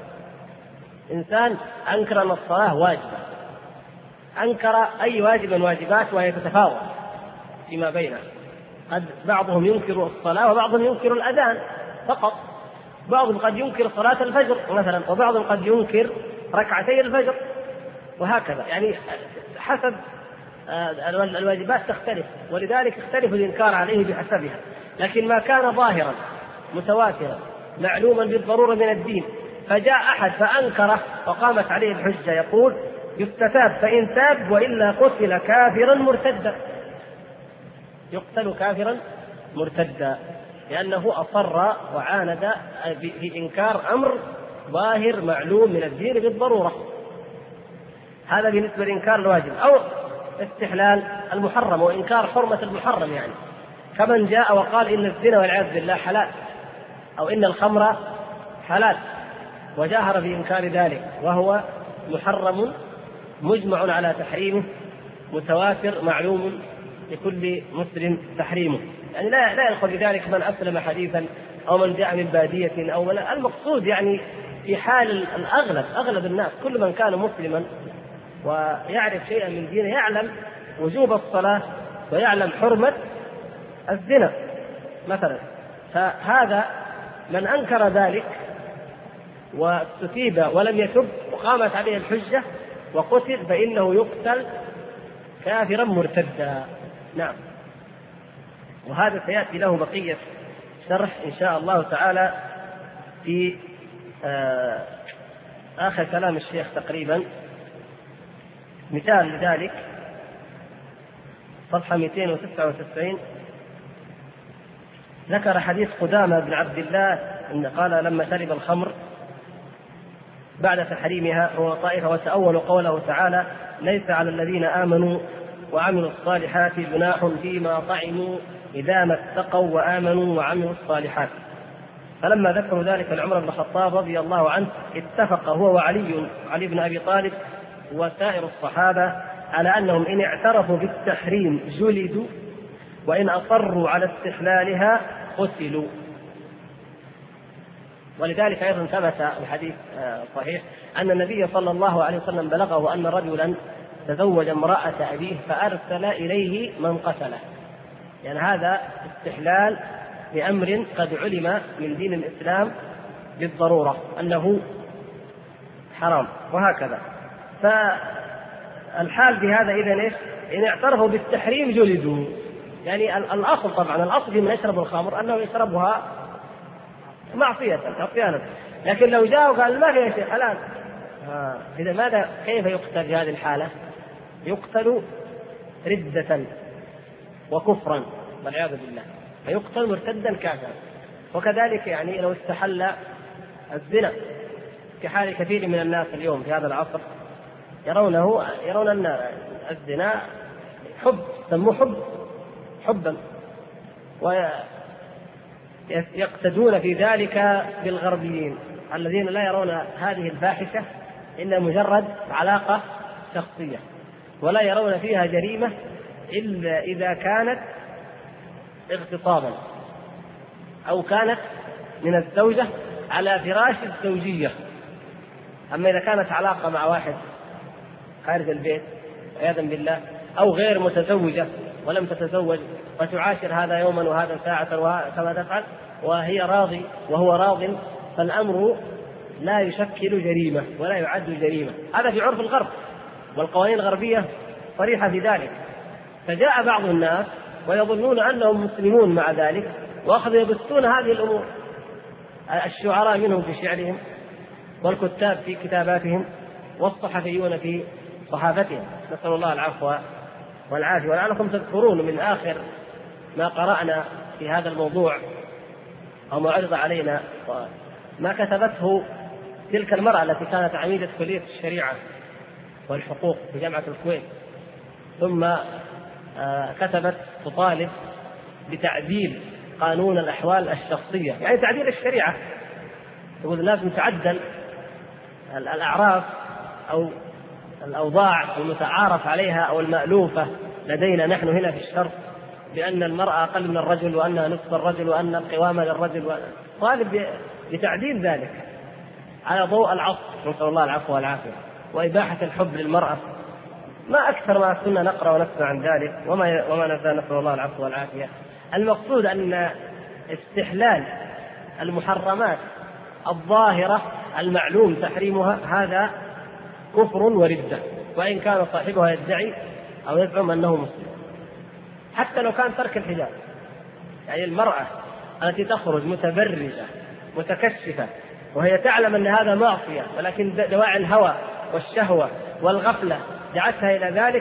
إنسان أنكر أن الصلاة واجبة، أنكر أي واجب من واجبات وهي تتفاوت فيما بينها، قد بعضهم ينكر الصلاة وبعضهم ينكر الأذان فقط، بعضهم قد ينكر صلاة الفجر مثلا، وبعضهم قد ينكر ركعتي الفجر، وهكذا يعني حسب الواجبات تختلف، ولذلك يختلف الإنكار عليه بحسبها. لكن ما كان ظاهرا متواترا معلوما بالضرورة من الدين فجاء أحد فأنكره وقامت عليه الحجة، يقول: يستتاب، فإن تاب وإلا قتل كافرا مرتدا، يقتل كافرا مرتدا، لأنه أصر وعاند في إنكار أمر ظاهر معلوم من الدين بالضرورة. هذا بالنسبة لإنكار الواجب، أو استحلال المحرم وإنكار حرمة المحرم، يعني كمن جاء وقال إن الزنا والعياذ بالله حلال، أو إن الخمر حلال، وجاهر في إنكار ذلك وهو محرم مجمع على تحريمه متواتر معلوم لكل مسلم تحريمه، يعني لا يدخل بذلك من أسلم حديثا أو من جاء من بادية أو من، المقصود يعني في حال أغلب الناس، كل من كان مسلما ويعرف شيئا من دينه يعلم وجوب الصلاة ويعلم حرمة الزنا مثلا، فهذا من أنكر ذلك واستتيب ولم يتب وقامت عليه الحجة وقتل فإنه يقتل كافرا مرتدا. نعم، وهذا سيأتي له بقية شرح إن شاء الله تعالى في آخر كلام الشيخ تقريبا. مثال لذلك صفحة 299 ذكر حديث قدامة بن عبد الله إن قال: لما شرب الخمر بعد تحريمها هو طائفة وتأولوا قوله تعالى: ليس على الذين آمنوا وعملوا الصالحات جناح فيما طعموا إذا ما اتقوا وآمنوا وعملوا الصالحات. فلما ذكروا ذلك لعمر بن الخطاب رضي الله عنه اتفق هو وعلي بن أبي طالب وسائر الصحابة على أنهم إن اعترفوا بالتحريم جلدوا، وإن أصروا على استحلالها قتلوا. ولذلك أيضا ثبت الحديث صحيح أن النبي صلى الله عليه وسلم بلغه أن رجلا تزوج امرأة أبيه فأرسل إليه من قتله، يعني هذا استحلال لأمر قد علم من دين الإسلام بالضرورة أنه حرام، وهكذا. فالحال بهذا إذن إيش؟ إن اعترفوا بالتحريم جلدوا. يعني الأصل طبعا، الأصل في من يشرب الخمر أنه يشربها معصية عصيانا، لكن لو جاء وقال ما فيها شيء حلال، إذا ماذا كيف يقتل في هذه الحالة؟ يقتل ردة وكفرا والعياذ بالله، فيقتل مرتدا كافرا. وكذلك يعني لو استحل الزنا كحال كثير من الناس اليوم في هذا العصر، يرون أن الزنا حب، سموه حبا، ويقتدون في ذلك بالغربيين الذين لا يرون هذه الفاحشة إلا مجرد علاقة شخصية، ولا يرون فيها جريمة إلا إذا كانت اغتصابا أو كانت من الزوجة على فراش الزوجية. أما إذا كانت علاقة مع واحد خارج البيت عياذا بالله، أو غير متزوجة ولم تتزوج وتعاشر هذا يوما وهذا ساعة كما تفعل وهي راضي وهو راض، فالأمر لا يشكل جريمة ولا يعد جريمة. هذا في عرف الغرب، والقوانين الغربية صريحة في ذلك. فجاء بعض الناس ويظنون أنهم مسلمون مع ذلك، وأخذوا يبثون هذه الأمور، الشعراء منهم في شعرهم، والكتاب في كتاباتهم، والصحفيون في صحافتهم، نسأل الله العفو والعافية. ولعلكم تذكرون من آخر ما قرأنا في هذا الموضوع أو ما عرض علينا ما كتبته تلك المرأة التي كانت عميدة كلية الشريعة والحقوق في جامعة الكويت، ثم كتبت تطالب بتعديل قانون الأحوال الشخصية، يعني تعديل الشريعة. تقول لازم تعدل الأعراف أو الأوضاع المتعارف عليها أو المألوفة لدينا نحن هنا في الشرق، بأن المرأة أقل من الرجل وأنها نصف الرجل وأن القوامة للرجل، طالب بتعديل ذلك على ضوء العصر، نسأل الله العفو والعافية، وإباحة الحب للمرأة. ما أكثر ما كنا نقرأ ونسمع عن ذلك وما نزال، نسأل الله العفو والعافية. المقصود أن استحلال المحرمات الظاهرة المعلوم تحريمها هذا كفر وردة، وإن كان صاحبها يدعي أو يزعم أنه مسلم. حتى لو كان ترك الحجاب، يعني المرأة التي تخرج متبرجة متكشفة وهي تعلم أن هذا معصية، ولكن دواعي الهوى والشهوة والغفلة دعتها إلى ذلك،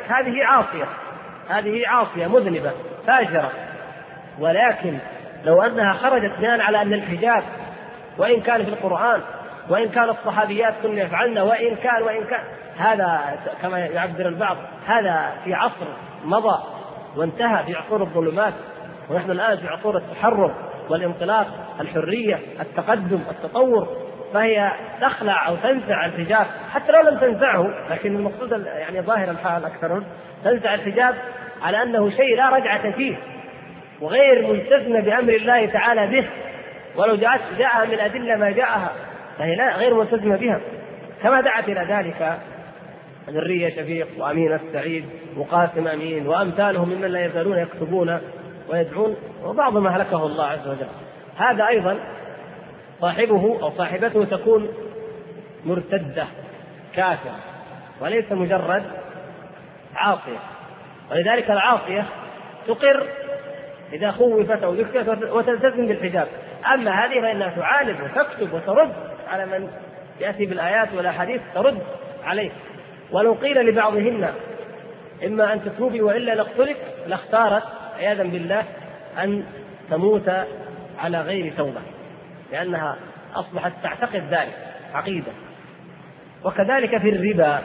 هذه عاصية مذنبة فاجرة. ولكن لو أنها خرجت بناء على أن الحجاب وإن كان في القرآن وإن كان الصحابيات كن يفعلن وإن كان هذا كما يعبر البعض هذا في عصر مضى وانتهى، في عصور الظلمات، ونحن الآن في عصور التحرر والانطلاق، الحرية، التقدم، التطور. فهي تخلع أو تنزع الحجاب حتى لو لم تنزعه، لكن المقصود يعني ظاهر الحال أكثر تنزع الحجاب على أنه شيء لا رجعة فيه وغير ملتزمة بأمر الله تعالى به، ولو جاءها من أدلة ما جاءها فهي غير ملتزمة بها، كما دعت إلى ذلك ذرية شفيق وأمين السعيد وقاسم أمين وأمثالهم ممن لا يزالون يكتبون ويدعون، وبعض ما هلكه الله عز وجل. هذا أيضا صاحبه أو صاحبته تكون مرتدة كافرة وليس مجرد عاصية. ولذلك العاصية تقر إذا خوفت أو ذكرت وتلتزم بالحجاب، أما هذه فإنها تعالج وتكتب وترد على من يأتي بالآيات والأحاديث، ترد عليه. ولو قيل لبعضهن إما أن تتوبي وإلا نقتلك، لاختارت عياذا بالله أن تموت على غير توبة، لأنها أصبحت تعتقد ذلك عقيدة. وكذلك في الربا،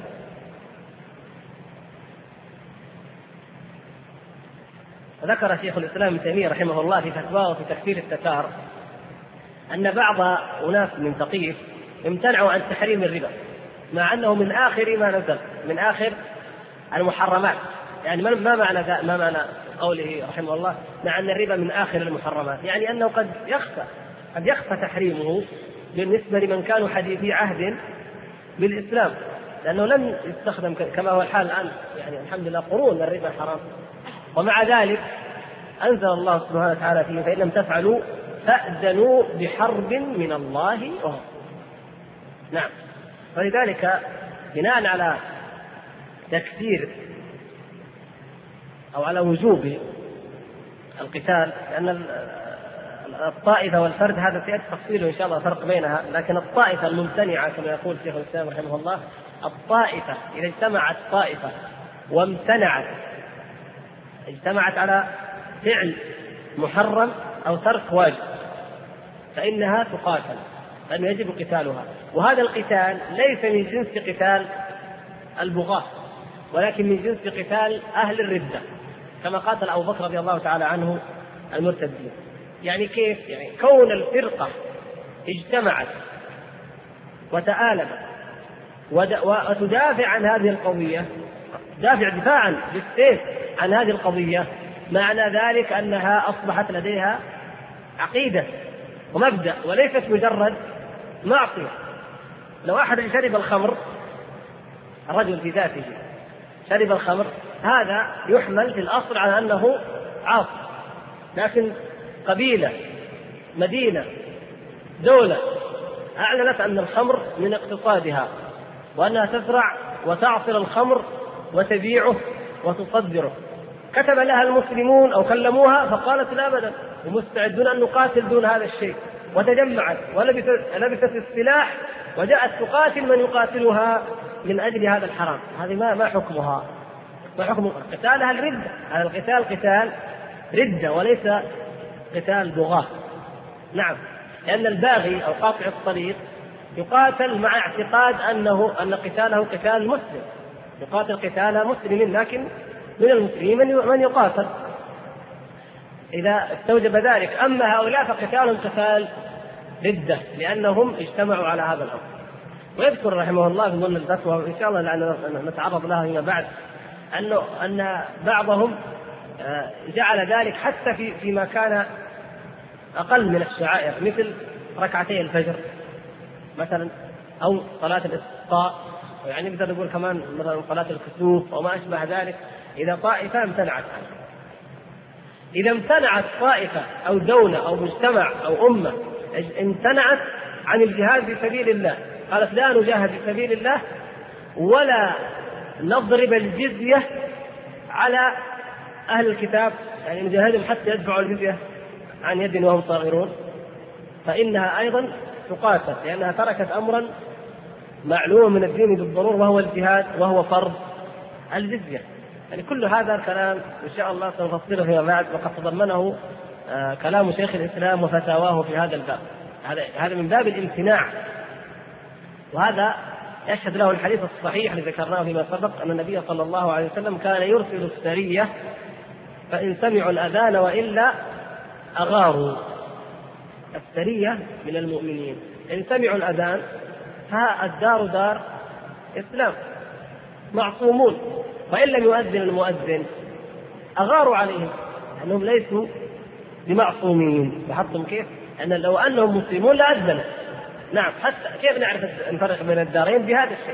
ذكر شيخ الإسلام ابن تيمية رحمه الله في فتواه في تكفير التتار أن بعض أناس من ثقيف امتنعوا عن تحريم الربا، مع أنه من آخر ما نزل، من آخر المحرمات. يعني ما معنى قوله رحمه الله مع أن الربا من آخر المحرمات؟ يعني أنه قد يخفى تحريمه بالنسبة لمن كانوا حديثي عهد بالإسلام، لأنه لم يستخدم كما هو الحال الآن، يعني الحمد لله قرون الربا حرام، ومع ذلك أنزل الله سبحانه وتعالى فيه فإن لم تفعلوا فأذنوا بحرب من الله وهم. نعم. ولذلك بناء على تكثير أو على وجوب القتال، لأن الطائفة والفرد هذا سيأتي تفصيله إن شاء الله فرق بينها، لكن الطائفة الممتنعة كما يقول شيخ الإسلام رحمه الله، الطائفة إذا اجتمعت طائفة وامتنعت، اجتمعت على فعل محرم أو ترك واجب، فإنها تقاتل، لأنه يجب قتالها. وهذا القتال ليس من جنس قتال البغاة، ولكن من جنس قتال أهل الردة، كما قاتل أبو بكر رضي الله تعالى عنه المرتدين. يعني كيف؟ يعني كون الفرقة اجتمعت وتآلمت وتدافع عن هذه القضية، دفاعا بالسيف عن هذه القضية، معنى ذلك أنها أصبحت لديها عقيدة ومبدأ، وليست مجرد معصية. لو أحد شرب الخمر، الرجل في ذاته شرب الخمر، هذا يحمل في الأصل على أنه عاصي، لكن قبيلة، مدينة، دولة أعلنت أن الخمر من اقتصادها، وأنها تزرع وتعصر الخمر وتبيعه وتصدره، كتب لها المسلمون أو كلموها فقالت لا أبدا، ومستعدون أن نقاتل دون هذا الشيء، وتجمعت ولبست السلاح وجاءت تقاتل من يقاتلها من أجل هذا الحرام. هذه ما حكمها؟ ما حكم قتالها؟ الردة. هذا القتال قتال ردة وليس قتال بغاة. نعم، لأن الباغي أو قاطع الطريق يقاتل مع اعتقاد أن قتاله قتال مسلم، يقاتل قتال مسلم، لكن من المسلمين من يقاتل إذا استوجب ذلك. أما هؤلاء فقتالهم قتال ردة، لأنهم اجتمعوا على هذا الأمر. ويذكر رحمه الله في ضمن الفتوى إن شاء الله لأننا نتعرض لها فيما بعد أن بعضهم جعل ذلك حتى فيما كان أقل من الشعائر، مثل ركعتي الفجر مثلا، أو صلاة الاستسقاء، يعني مثل نقول كمان مثلا صلاة الكسوف وما أشبه ذلك. إذا طائفة امتنعت عنه، إذا امتنعت طائفة أو دولة أو مجتمع أو أمة امتنعت عن الجهاد في سبيل الله، قالت لا نجاهد في سبيل الله ولا نضرب الجزية على أهل الكتاب، يعني نجاهدهم حتى يدفعوا الجزية عن يد وهم صاغرون، فإنها أيضا تقاتل، لأنها تركت أمرا معلوما من الدين بالضرورة، وهو الجهاد، وهو فرض الجزية. يعني كل هذا الكلام إن شاء الله سنفصله فيما بعد، وقد تضمنه كلام شيخ الإسلام وفتاواه في هذا الباب. هذا من باب الامتناع، وهذا يشهد له الحديث الصحيح الذي ذكرناه فيما سبق، أن النبي صلى الله عليه وسلم كان يرسل السرية فإن سمعوا الأذان وإلا أغاروا. السرية من المؤمنين إن سمعوا الأذان فالدار دار إسلام، معصومون، وإن لم يؤذن المؤذن أغاروا عليهم، أنهم ليسوا بمعصومين. لاحظتم كيف؟ أن لو أنهم مسلمون لأذنوا. نعم، حتى كيف نعرف الفرق بين الدارين؟ بهذا الشيء.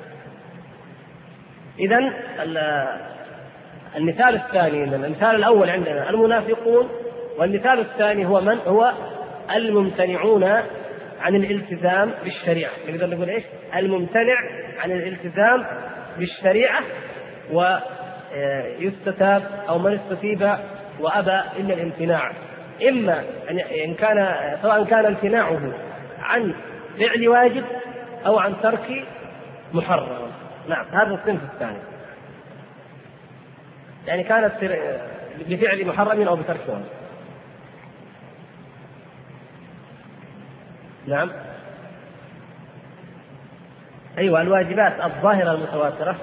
إذن المثال الثاني، المثال الأول عندنا المنافقون، والمثال الثاني هو من؟ هو الممتنعون عن الالتزام بالشريعة. نقدر نقول إيش؟ الممتنع عن الالتزام بالشريعة ويستتاب، أو من استتيب وأبى إلا الامتناع، إما إن كان سواء كان امتناعه عن فعل واجب أو عن ترك محرم. نعم، هذا الصنف الثاني، يعني كانت بفعل محرم أو بترك واجب. نعم، أيوة، الواجبات الظاهرة المتواترة.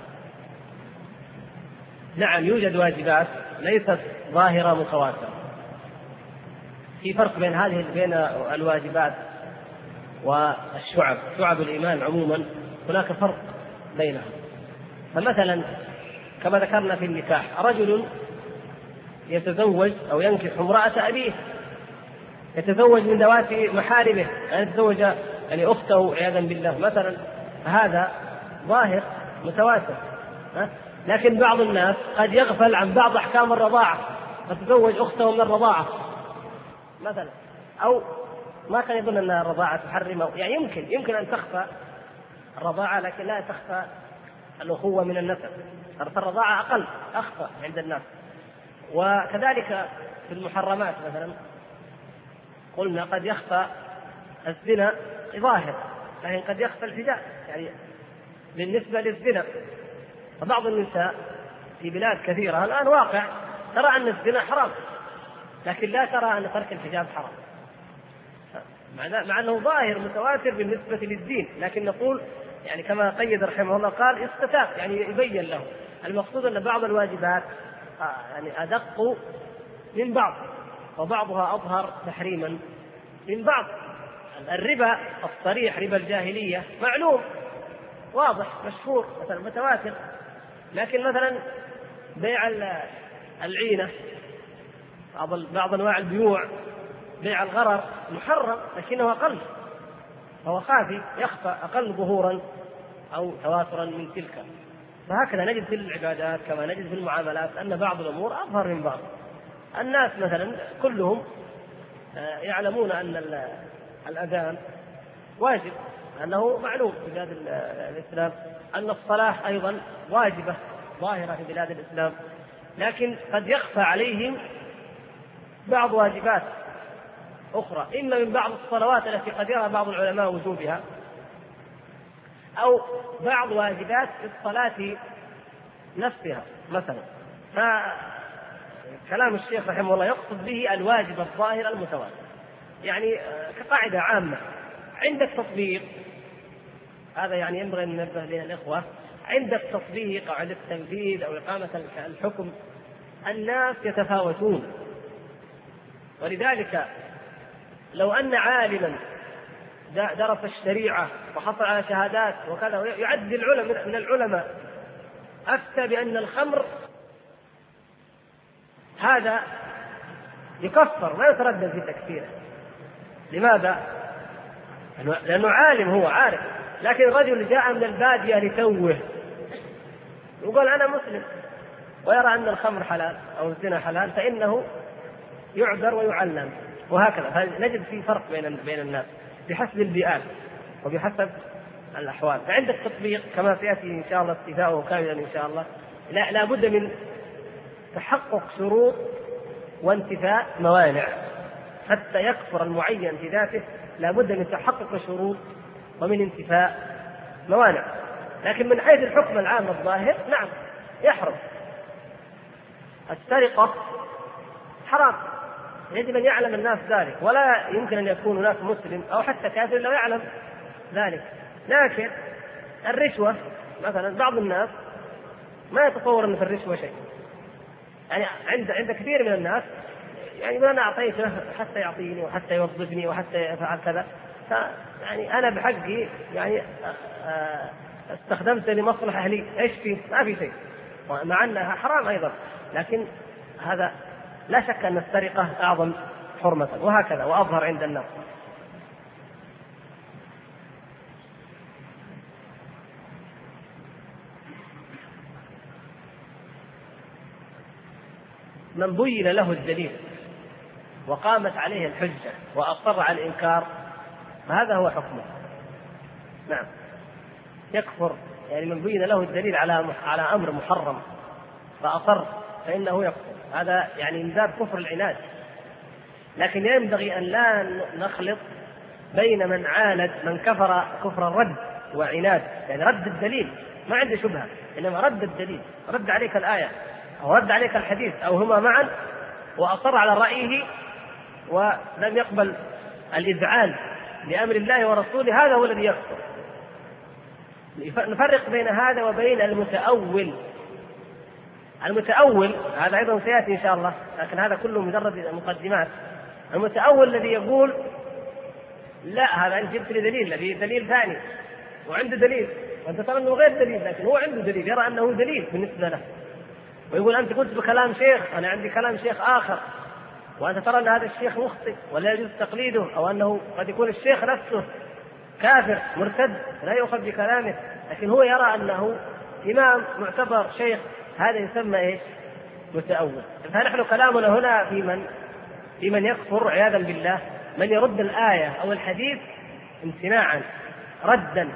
نعم، يوجد واجبات ليست ظاهرة متواترة. في فرق بين الواجبات والشعب، شعب الإيمان عموما هناك فرق بينها. فمثلا كما ذكرنا في النكاح، رجل يتزوج أو ينكح امرأة أبيه، يتزوج من ذوات محارمه، يعني يتزوج يعني أخته عياذا بالله مثلا، هذا ظاهر متواتر. لكن بعض الناس قد يغفل عن بعض أحكام الرضاعة، فتزوج أخته من الرضاعة مثلا، أو ما كان يظن أن الرضاعة تحرم، يعني يمكن أن تخفى الرضاعة، لكن لا تخفى الأخوة من النسب، الرضاعة أقل أخفى عند الناس. وكذلك في المحرمات مثلا قلنا قد يخفى الزنا ظاهر، لكن قد يخفى الحجاب يعني بالنسبة للزنا. فبعض النساء في بلاد كثيرة الآن واقع ترى أن الزنا حرام، لكن لا ترى أن ترك الحجاب حرام، مع أنه ظاهر متواتر بالنسبة للدين. لكن نقول يعني كما قيد رحمه الله قال استتاب، يعني يبين له. المقصود أن بعض الواجبات يعني أدق من بعض، وبعضها أظهر تحريما من بعض. الربا الصريح ربا الجاهلية معلوم واضح مشهور مثلا متواتر، لكن مثلا بيع العينة بعض أنواع البيوع، بيع الغرر محرم لكنه أقل، هو خافي يخفى أقل ظهورا أو تواترا من تلك. فهكذا نجد في العبادات كما نجد في المعاملات أن بعض الأمور أظهر من بعض. الناس مثلا كلهم يعلمون أن الأذان واجب، أنه معلوم في بلاد الإسلام، أن الصلاة أيضا واجبة ظاهرة في بلاد الإسلام، لكن قد يخفى عليهم بعض واجبات أخرى، إما من بعض الصلوات التي قد يرى بعض العلماء وجوبها، أو بعض واجبات الصلاة نفسها مثلا. فكلام الشيخ رحمه الله يقصد به الواجب الظاهر المتواتر، يعني كقاعدة عامة عند التطبيق. هذا يعني ينبغي أن ننبه للإخوة عند التطبيق أو عند التنفيذ أو إقامة الحكم الناس يتفاوتون، ولذلك لو أن عالما درس الشريعة وحصل على شهادات وكذا يعد العلماء من العلماء أفتى بأن الخمر هذا يكفر ما يتردد في تكفيره. لماذا؟ لأنه عالم هو عارف. لكن رجل جاء من البادية لتوه يقول أنا مسلم ويرى أن الخمر حلال أو الزنا حلال فإنه يعذر ويعلم، وهكذا. نجد في فرق بين الناس بحسب البيئات وبحسب الأحوال. فعند التطبيق كما سيأتي إن شاء الله استيفاؤه كاملا إن شاء الله لا بد من تحقق شروط وانتفاء موانع حتى يكفر المعين في ذاته. لا بد من تحقق شروط ومن انتفاء موانع. لكن من حيث الحكم العام الظاهر نعم يحرم السرقة حرام، يجب أن يعلم الناس ذلك، ولا يمكن أن يكون هناك مسلم أو حتى كافر لو يعلم ذلك. لكن الرشوة مثلا بعض الناس ما يتصور أن في الرشوة شيء، يعني عند كثير من الناس يعني أنا أعطيته حتى يعطيني وحتى يوظفني وحتى يفعل كذا، يعني أنا بحقي يعني استخدمت لمصلحة أهلي، إيش فيه؟ ما في شيء، مع أنها حرام أيضا. لكن هذا لا شك أن السرقة أعظم حرمة، وهكذا وأظهر عند الناس. من بين له الدليل وقامت عليه الحجة وأصر على الإنكار فهذا هو حكمه. نعم يكفر، يعني من بين له الدليل على أمر محرم فأصر فإنه يكفر، هذا يعني من باب كفر العناد. لكن ينبغي أن لا نخلط بين من عاند من كفر كفر الرد وعناد، يعني رد الدليل ما عنده شبهة، إنما رد الدليل، رد عليك الآية أو رد عليك الحديث أو هما معا وأصر على رأيه ولم يقبل الإذعان لأمر الله ورسوله، هذا هو الذي يكفر. نفرق بين هذا وبين المتأول. المتأول هذا أيضا سيأتي إن شاء الله، لكن هذا كله مجرد مقدمات. المتأول الذي يقول لا هذا أنت جبت لي دليل، الذي دليل ثاني وعنده دليل وأنت ترى أنه غير دليل، لكن هو عنده دليل يرى أنه دليل بالنسبة له، ويقول أنت قلت بكلام شيخ أنا عندي كلام شيخ آخر، وأنت ترى أن هذا الشيخ مخطئ ولا يجوز تقليده، أو أنه قد يكون الشيخ نفسه كافر مرتد لا يؤخذ بكلامه، لكن هو يرى أنه إمام معتبر شيخ، هذا يسمى إيش؟ متأول. فنحن كلامنا هنا في من يكفر عياذا بالله، من يرد الآية أو الحديث امتناعا ردا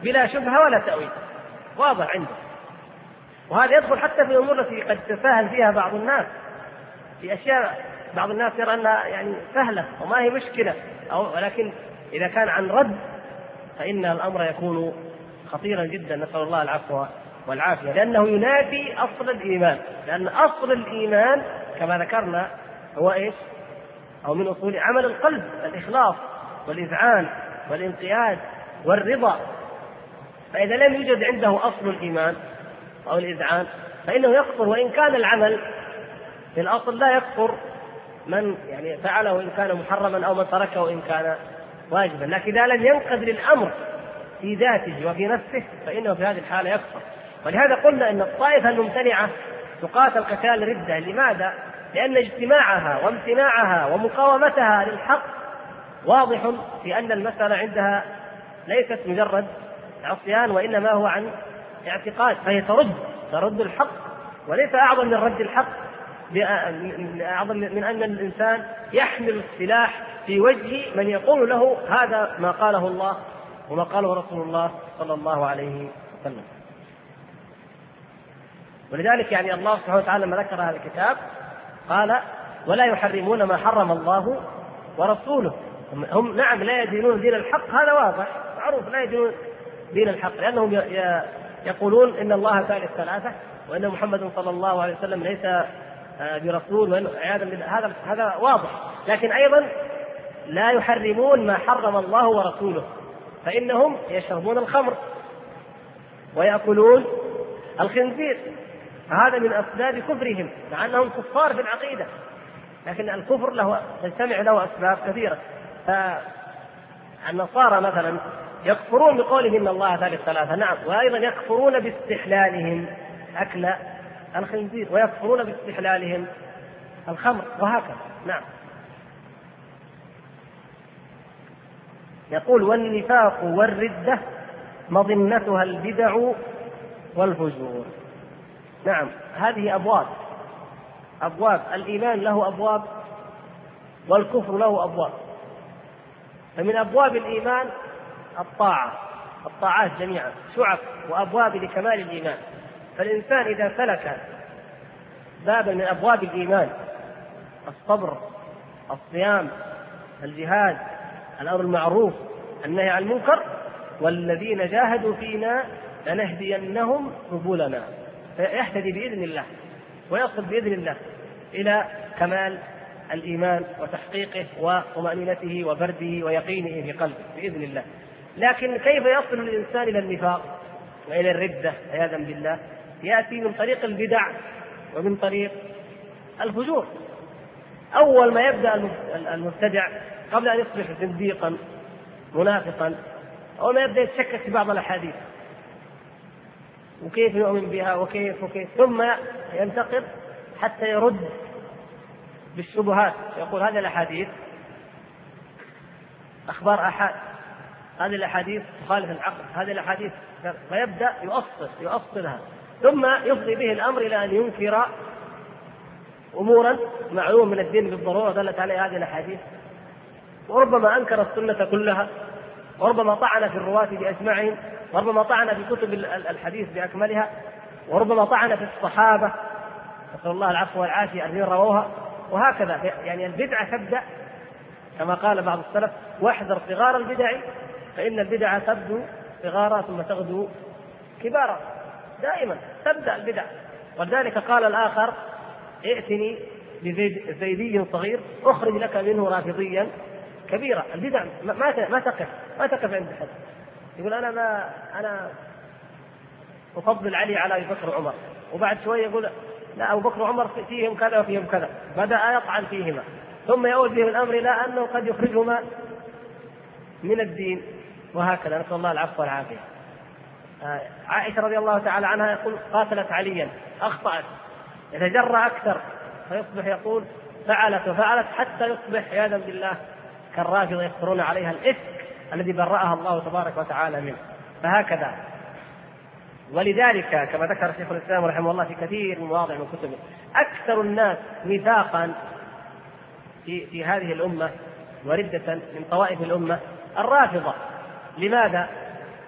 بلا شبهة ولا تأويل، واضح عنده. وهذا يدخل حتى في الأمور التي قد تساهل فيها بعض الناس، في أشياء بعض الناس يرى أنها يعني سهلة وما هي مشكلة، ولكن إذا كان عن رد فإن الأمر يكون خطيرا جدا، نسأل الله العفو والعافية، لأنه ينافي أصل الإيمان. لأن أصل الإيمان كما ذكرنا هو إيش؟ أو من أصول عمل القلب الإخلاص والإذعان والانقياد والرضا. فإذا لم يوجد عنده أصل الإيمان أو الإذعان فإنه يكفر، وإن كان العمل في الأصل لا يكفر من يعني فعله وإن كان محرما أو من تركه وإن كان واجبا، لكن إذا لم ينقذ للأمر في ذاته وفي نفسه فإنه في هذه الحالة يكفر. ولهذا قلنا أن الطائفة الممتنعة تقاتل قتال ردة. لماذا؟ لأن اجتماعها وامتناعها ومقاومتها للحق واضح في أن المسألة عندها ليست مجرد عصيان وإنما هو عن اعتقاد، فهي ترد الحق، وليس أعظم من رد الحق أعظم من أن الإنسان يحمل السلاح في وجه من يقول له هذا ما قاله الله وما قاله رسول الله صلى الله عليه وسلم. ولذلك يعني الله سبحانه وتعالى لما ذكر هذا الكتاب قال ولا يحرمون ما حرم الله ورسوله. هم نعم لا يدينون دين الحق، هذا واضح معروف، لا يدينون دين الحق لأنهم يقولون إن الله ثالث ثلاثة وإن محمد صلى الله عليه وسلم ليس برسول، وإن عياذا بالله هذا واضح. لكن أيضا لا يحرمون ما حرم الله ورسوله، فإنهم يشربون الخمر ويأكلون الخنزير، فهذا من أسباب كفرهم مع أنهم كفار في العقيدة، لكن الكفر له تجتمع له أسباب كثيرة. فالنصارى مثلا يكفرون بقولهم إن الله ثالث ثلاثة، نعم، وأيضا يكفرون باستحلالهم أكل الخنزير ويكفرون باستحلالهم الخمر وهكذا. نعم. يقول والنفاق والردة مظنتها البدع والفجور. نعم، هذه أبواب الإيمان له أبواب والكفر له أبواب. فمن أبواب الإيمان الطاعات جميعا شعب وأبواب لكمال الإيمان. فالإنسان إذا سلك بابا من أبواب الإيمان، الصبر، الصيام، الجهاد، الأمر المعروف، النهي عن المنكر، والذين جاهدوا فينا لنهدينهم سبلنا، فيهتدي بإذن الله ويصل بإذن الله إلى كمال الإيمان وتحقيقه وطمأنينته وبرده ويقينه في قلبه بإذن الله. لكن كيف يصل الإنسان إلى النفاق وإلى الردة عياذا بالله؟ يأتي من طريق البدع ومن طريق الفجور. أول ما يبدأ المبتدع قبل أن يصبح زنديقا منافقا، أول ما يبدأ يتشكك في بعض الأحاديث وكيف يؤمن بها وكيف ثم ينتقد حتى يرد بالشبهات، يقول هذه الأحاديث أخبار آحاد، هذه الأحاديث تخالف العقل، هذه الأحاديث، فيبدأ يؤصلها ثم يفضي به الأمر إلى أن ينكر أمورا معلومة من الدين بالضرورة دلت عليها هذه الأحاديث، وربما أنكر السنة كلها، وربما طعن في الرواة بأجمعهم، وربما طعن في كتب الحديث بأكملها، وربما طعن في الصحابة نسأل الله العفو والعافية الذين رووها، وهكذا. يعني البدعة تبدأ كما قال بعض السلف واحذر صغار البدع فإن البدع تبدو صغارا ثم تغدو كبارا، دائما تبدأ البدع. ولذلك قال الآخر ائتني بزيدي صغير أخرج لك منه رافضيا كبيرا. البدع ما تقف عند حد، يقول أنا أفضل علي على أبي بكر وعمر، وبعد شوية يقول لا أبو بكر وعمر فيهم كذا وفيهم كذا، بدأ يطعن فيهما، ثم يؤول بهم الأمر إلى أنه قد يخرجهما من الدين، وهكذا نسأل الله العفو والعافية. عائشة رضي الله تعالى عنها يقول قاتلت عليا أخطأت، يتجرأ أكثر فيصبح يقول فعلت وفعلت حتى يصبح عياذا بالله كالرافضة يذكرون عليها الإفك الذي برأها الله تبارك وتعالى منه. فهكذا. ولذلك كما ذكر شيخ الإسلام رحمه الله في كثير من مواضع من كتبه أكثر الناس نفاقا في هذه الأمة وردة من طوائف الأمة الرافضة. لماذا؟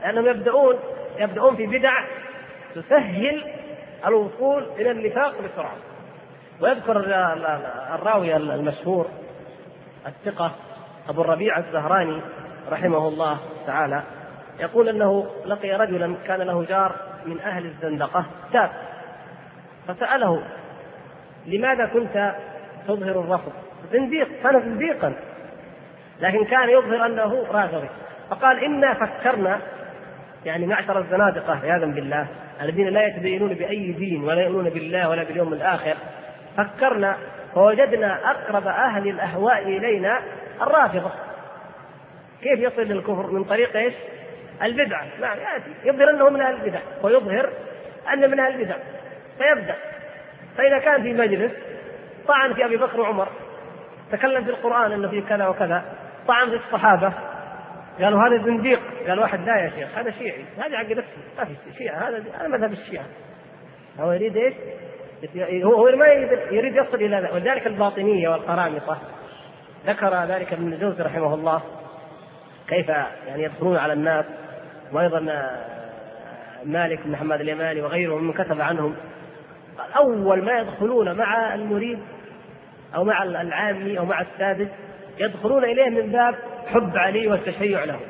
لأنهم يبدأون في بدع تسهل الوصول إلى النفاق بسرعة. ويذكر الراوي المشهور الثقة أبو الربيع الزهراني رحمه الله تعالى يقول أنه لقي رجلا كان له جار من أهل الزندقة تاب، فسأله: لماذا كنت تظهر الرفض؟ زنديق، كان زنديقا لكن كان يظهر أنه رافضي. فقال: إنا فكرنا، يعني معشر الزنادقة عياذا بالله الذين لا يتدينون بأي دين ولا يؤمنون بالله ولا باليوم الآخر، فكرنا فوجدنا أقرب أهل الأهواء إلينا الرافضة. كيف يصل للكفر؟ من طريق إيش؟ البدعة. نعم، يظهر أنه من أهل البدع ويظهر أن من أهل البدع، فيبدأ. فإذا كان في مجلس طعن في أبي بكر وعمر، تكلم في القرآن أنه في كذا وكذا، طعن في الصحابة، قالوا هذا زنديق. قال واحد: لا يا شيخ، هذا شيعي، هذه عقيدته، ما في شيعة، هذا مذهب الشيعة. هو يريد إيش؟ هو ما يريد يصل إلى ذلك. ولذلك الباطنية والقرامطة ذكر ذلك ابن الجوزي رحمه الله كيف يعني يدخلون على الناس، وأيضا مالك بن محمد اليماني وغيرهم من كتب عنهم. قال: أول ما يدخلون مع المريد أو مع العامي أو مع السادس يدخلون إليه من باب حب علي والتشيع له،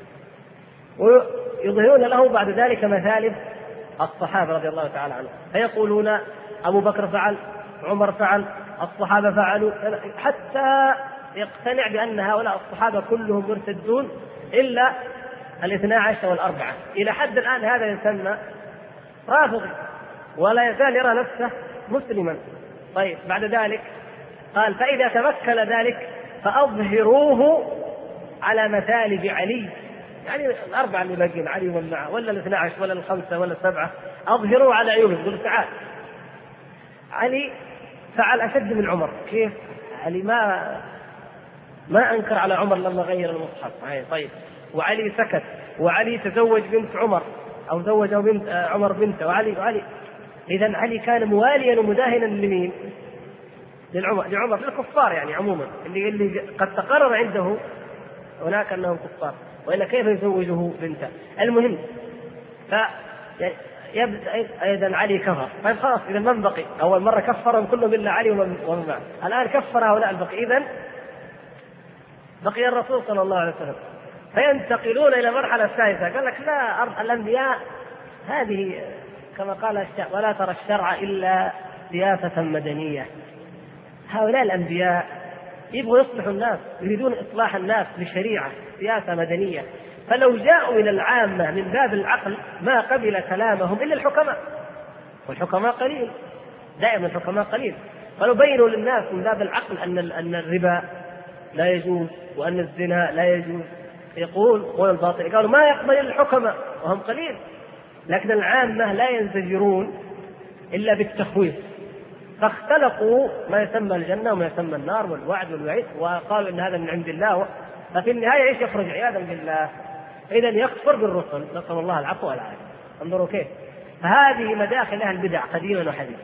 ويظهرون له بعد ذلك مثالب الصحابة رضي الله تعالى عنهم، فيقولون: أبو بكر فعل، عمر فعل، الصحابة فعلوا، حتى يقتنع بأن هؤلاء الصحابة كلهم مرتدون إلا 12 والأربعة. إلى حد الآن هذا يسمى رافضي ولا يزال يرى نفسه مسلما. طيب بعد ذلك قال: فإذا تمكن ذلك فأظهروه على مثالب علي، يعني الأربعة اللي باقين، علي ولا 12 ولا 5 ولا 7، أظهروه على عيونه. يقول: تعال، علي فعل أشد من عمر. كيف؟ علي ما أنكر على عمر لما غير المصحف. طيب، وعلي سكت، وعلي تزوج بنت عمر أو زوج بنت عمر بنته، وعلي. إذن علي كان مواليا ومداهنا لمين؟ لعمر، للكفار يعني عموما، اللي قد تقرر عنده هناك أنهم كفار، وإلا كيف يزوجه بنته؟ المهم، يبدأ أيضا علي كفر. طيب خلاص، إذا من بقي؟ أول مرة كفرهم كلهم إلا علي ومن معه، الآن كفر هؤلاء البقي، إذن بقي الرسول صلى الله عليه وسلم. فينتقلون إلى مرحلة ثالثة، قال لك: لا، الأنبياء هذه كما قال الشعب: ولا ترى الشرع إلا سياسة مدنية. هؤلاء الأنبياء يبغوا يصلحوا الناس، يريدون إصلاح الناس بشريعة، سياسة مدنية. فلو جاءوا إلى العامة من باب العقل ما قبل كلامهم إلا الحكماء، والحكماء قليل، دائما الحكماء قليل. فلو بينوا للناس من باب العقل أن الربا لا يجوز وأن الزنا لا يجوز، يقول الباطل، قالوا ما يقبل الحكماء وهم قليل. لكن العامة لا ينزجرون إلا بالتخويف، فاختلقوا ما يسمى الجنة وما يسمى النار والوعد والوعيد، وقالوا إن هذا من عند الله. ففي النهاية إيش يخرج؟ عياذا بالله. إذن يكفر بالرسل، نسأل الله العفو والعافية. انظروا كيف. فهذه مداخل أهل البدع قديما وحديثا.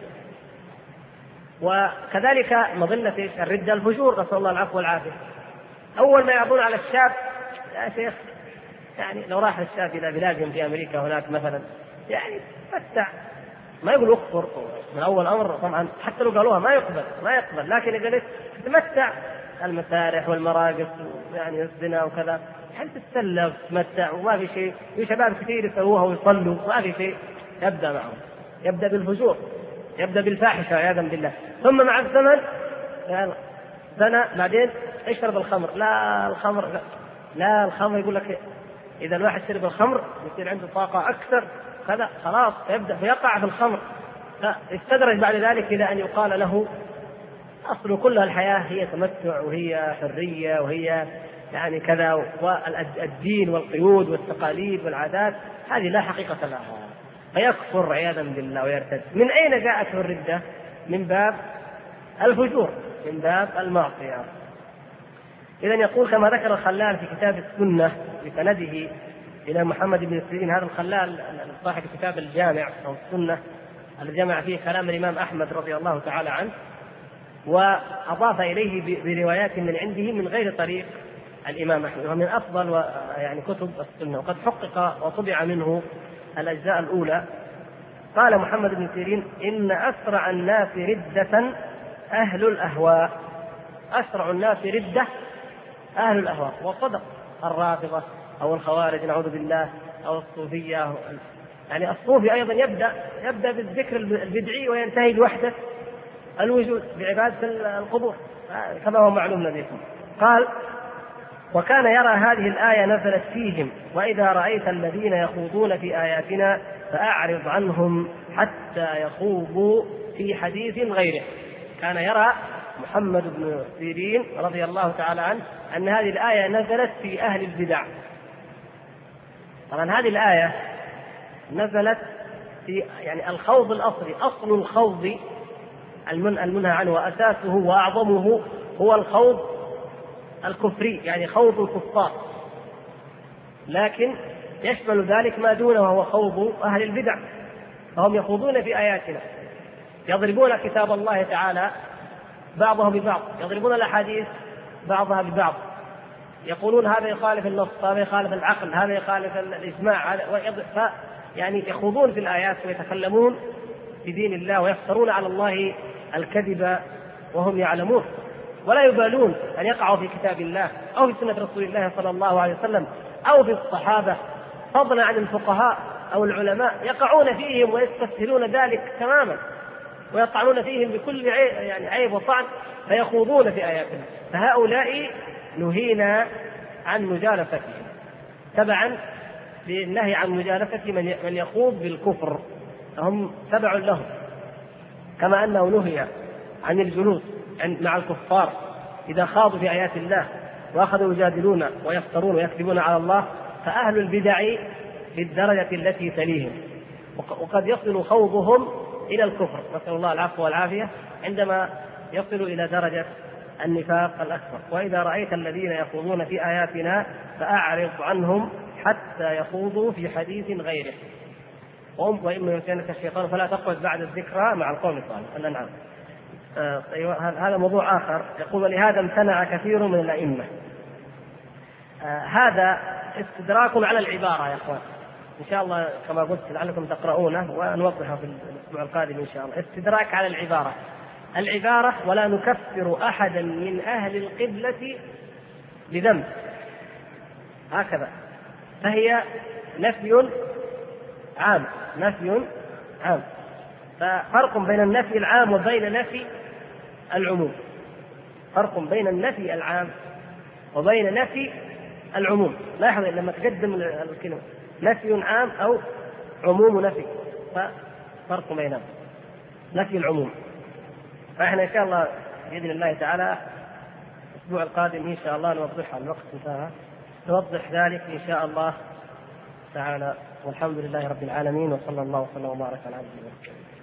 وكذلك مظلة الردة الفجور، نسأل الله العفو والعافية. أول ما يعرضون على الشاب: يا شيخ، يعني لو راح الشاب إلى بلادهم في أمريكا هناك مثلا، يعني متع، ما يقول اكفر من أول أمر طبعا، حتى لو قالوها ما يقبل، لكن إذا تمتع المسارح والمراقص يعني الزنا وكذا، هل تتسلى وتمتع وما في شيء، في شباب كثير يسووها ويصلوا ما في شيء، يبدأ معهم، يبدأ بالفجور، يبدأ بالفاحشة عياذا بالله. ثم مع الزمن يعني سنة بعدين اشرب الخمر، لا الخمر يقول لك إذا الواحد شرب الخمر يصير عنده طاقة أكثر كذا، خلاص يبدأ فيقع في الخمر. استدرج بعد ذلك إلى أن يقال له: أصل كل الحياة هي تمتع وهي حرية وهي يعني كذا، والدين والقيود والتقاليد والعادات هذه لا حقيقة لها، فيكفر عياذا بالله ويرتد. من أين جاءته الردة؟ من باب الفجور، من باب المعصية. إذن يقول كما ذكر الخلال في كتاب السنة بسنده إلى محمد بن سيرين، هذا الخلال صاحب كتاب الجامع أو السنة الذي جمع فيه كلام الإمام أحمد رضي الله تعالى عنه، وأضاف إليه بروايات من عنده من غير طريق الإمام أحمد، ومن أفضل يعني كتب السنة، وقد حقق وطبع منه الأجزاء الأولى. قال محمد بن سيرين: إن أسرع الناس ردة أهل الأهواء. أسرع الناس ردة أهل الأهواء. وصدق. الرافضة أو الخوارج نعوذ بالله أو الصوفية، يعني الصوفي أيضا يبدأ بالذكر البدعي وينتهي بوحدة الوجود بعبادة القبور كما هو معلوم لديكم. قال: وكان يرى هذه الآية نزلت فيهم: وإذا رأيت الذين يخوضون في آياتنا فأعرض عنهم حتى يخوضوا في حديث غيره. كان يرى محمد بن سيرين رضي الله تعالى عنه أن هذه الآية نزلت في أهل البدع. طبعا هذه الآية نزلت في يعني الخوض الأصلي، أصل الخوض المنهى عنه وأساسه وأعظمه هو الخوض الكفري، يعني خوض الكفار، لكن يشمل ذلك ما دونه وهو خوض أهل البدع. فهم يخوضون في آياتنا، يضربون كتاب الله تعالى بعضها ببعض، يضربون الأحاديث بعضها ببعض، يقولون هذا يخالف النص، هذا يخالف العقل، هذا يخالف الإجماع، يعني يخوضون في الآيات ويتكلمون في دين الله ويفترون على الله الكذب وهم يعلمون، ولا يبالون أن يقعوا في كتاب الله أو في سنة رسول الله صلى الله عليه وسلم أو في الصحابة، فضلا عن الفقهاء أو العلماء، يقعون فيهم ويستسهلون ذلك تماما ويطعنون فيهم بكل عيب وطعن، فيخوضون في آياتنا. فهؤلاء نهينا عن مجالستهم تبعا للنهي عن مجالسة من يخوض بالكفر، هم تبع لهم، كما أنه نهي عن الجلوس مع الكفار إذا خاضوا في آيات الله وأخذوا يجادلون ويفترون ويكذبون على الله، فأهل البدع في الدرجة التي تليهم، وقد يصل خوضهم إلى الكفر، نسأل الله العفو والعافية، عندما يصل إلى درجة النفاق الأكبر. وإذا رأيت الذين يخوضون في آياتنا فأعرض عنهم حتى يخوضوا في حديث غيره، وإما يمكنك الشيطان فلا تقعد بعد الذكرى مع القوم الصالحين. الأنعام. هذا موضوع آخر. يقول: ولهذا امتنع كثير من الأئمة. هذا استدراك على العبارة يا أخوان، إن شاء الله كما قلت لعلكم تقرؤونه ونوضحه في الأسبوع القادم إن شاء الله. استدراك على العبارة: ولا نكفر أحدا من أهل القبلة بذنب، هكذا، فهي نفي عام، نفي عام. ففرق بين النفي العام وبين نفي العموم، فرق بين النفي العام وبين نفي العموم. لاحظ لما تقدم الكلمة نفي عام أو عموم نفي، ففرق بينهم، نفي العموم. فإحنا إن شاء الله بإذن الله تعالى الأسبوع القادم إن شاء الله نوضحها، الوقت انتهى، نوضح ذلك إن شاء الله تعالى. والحمد لله رب العالمين، وصلى الله وسلم وبارك على عبده ورسوله.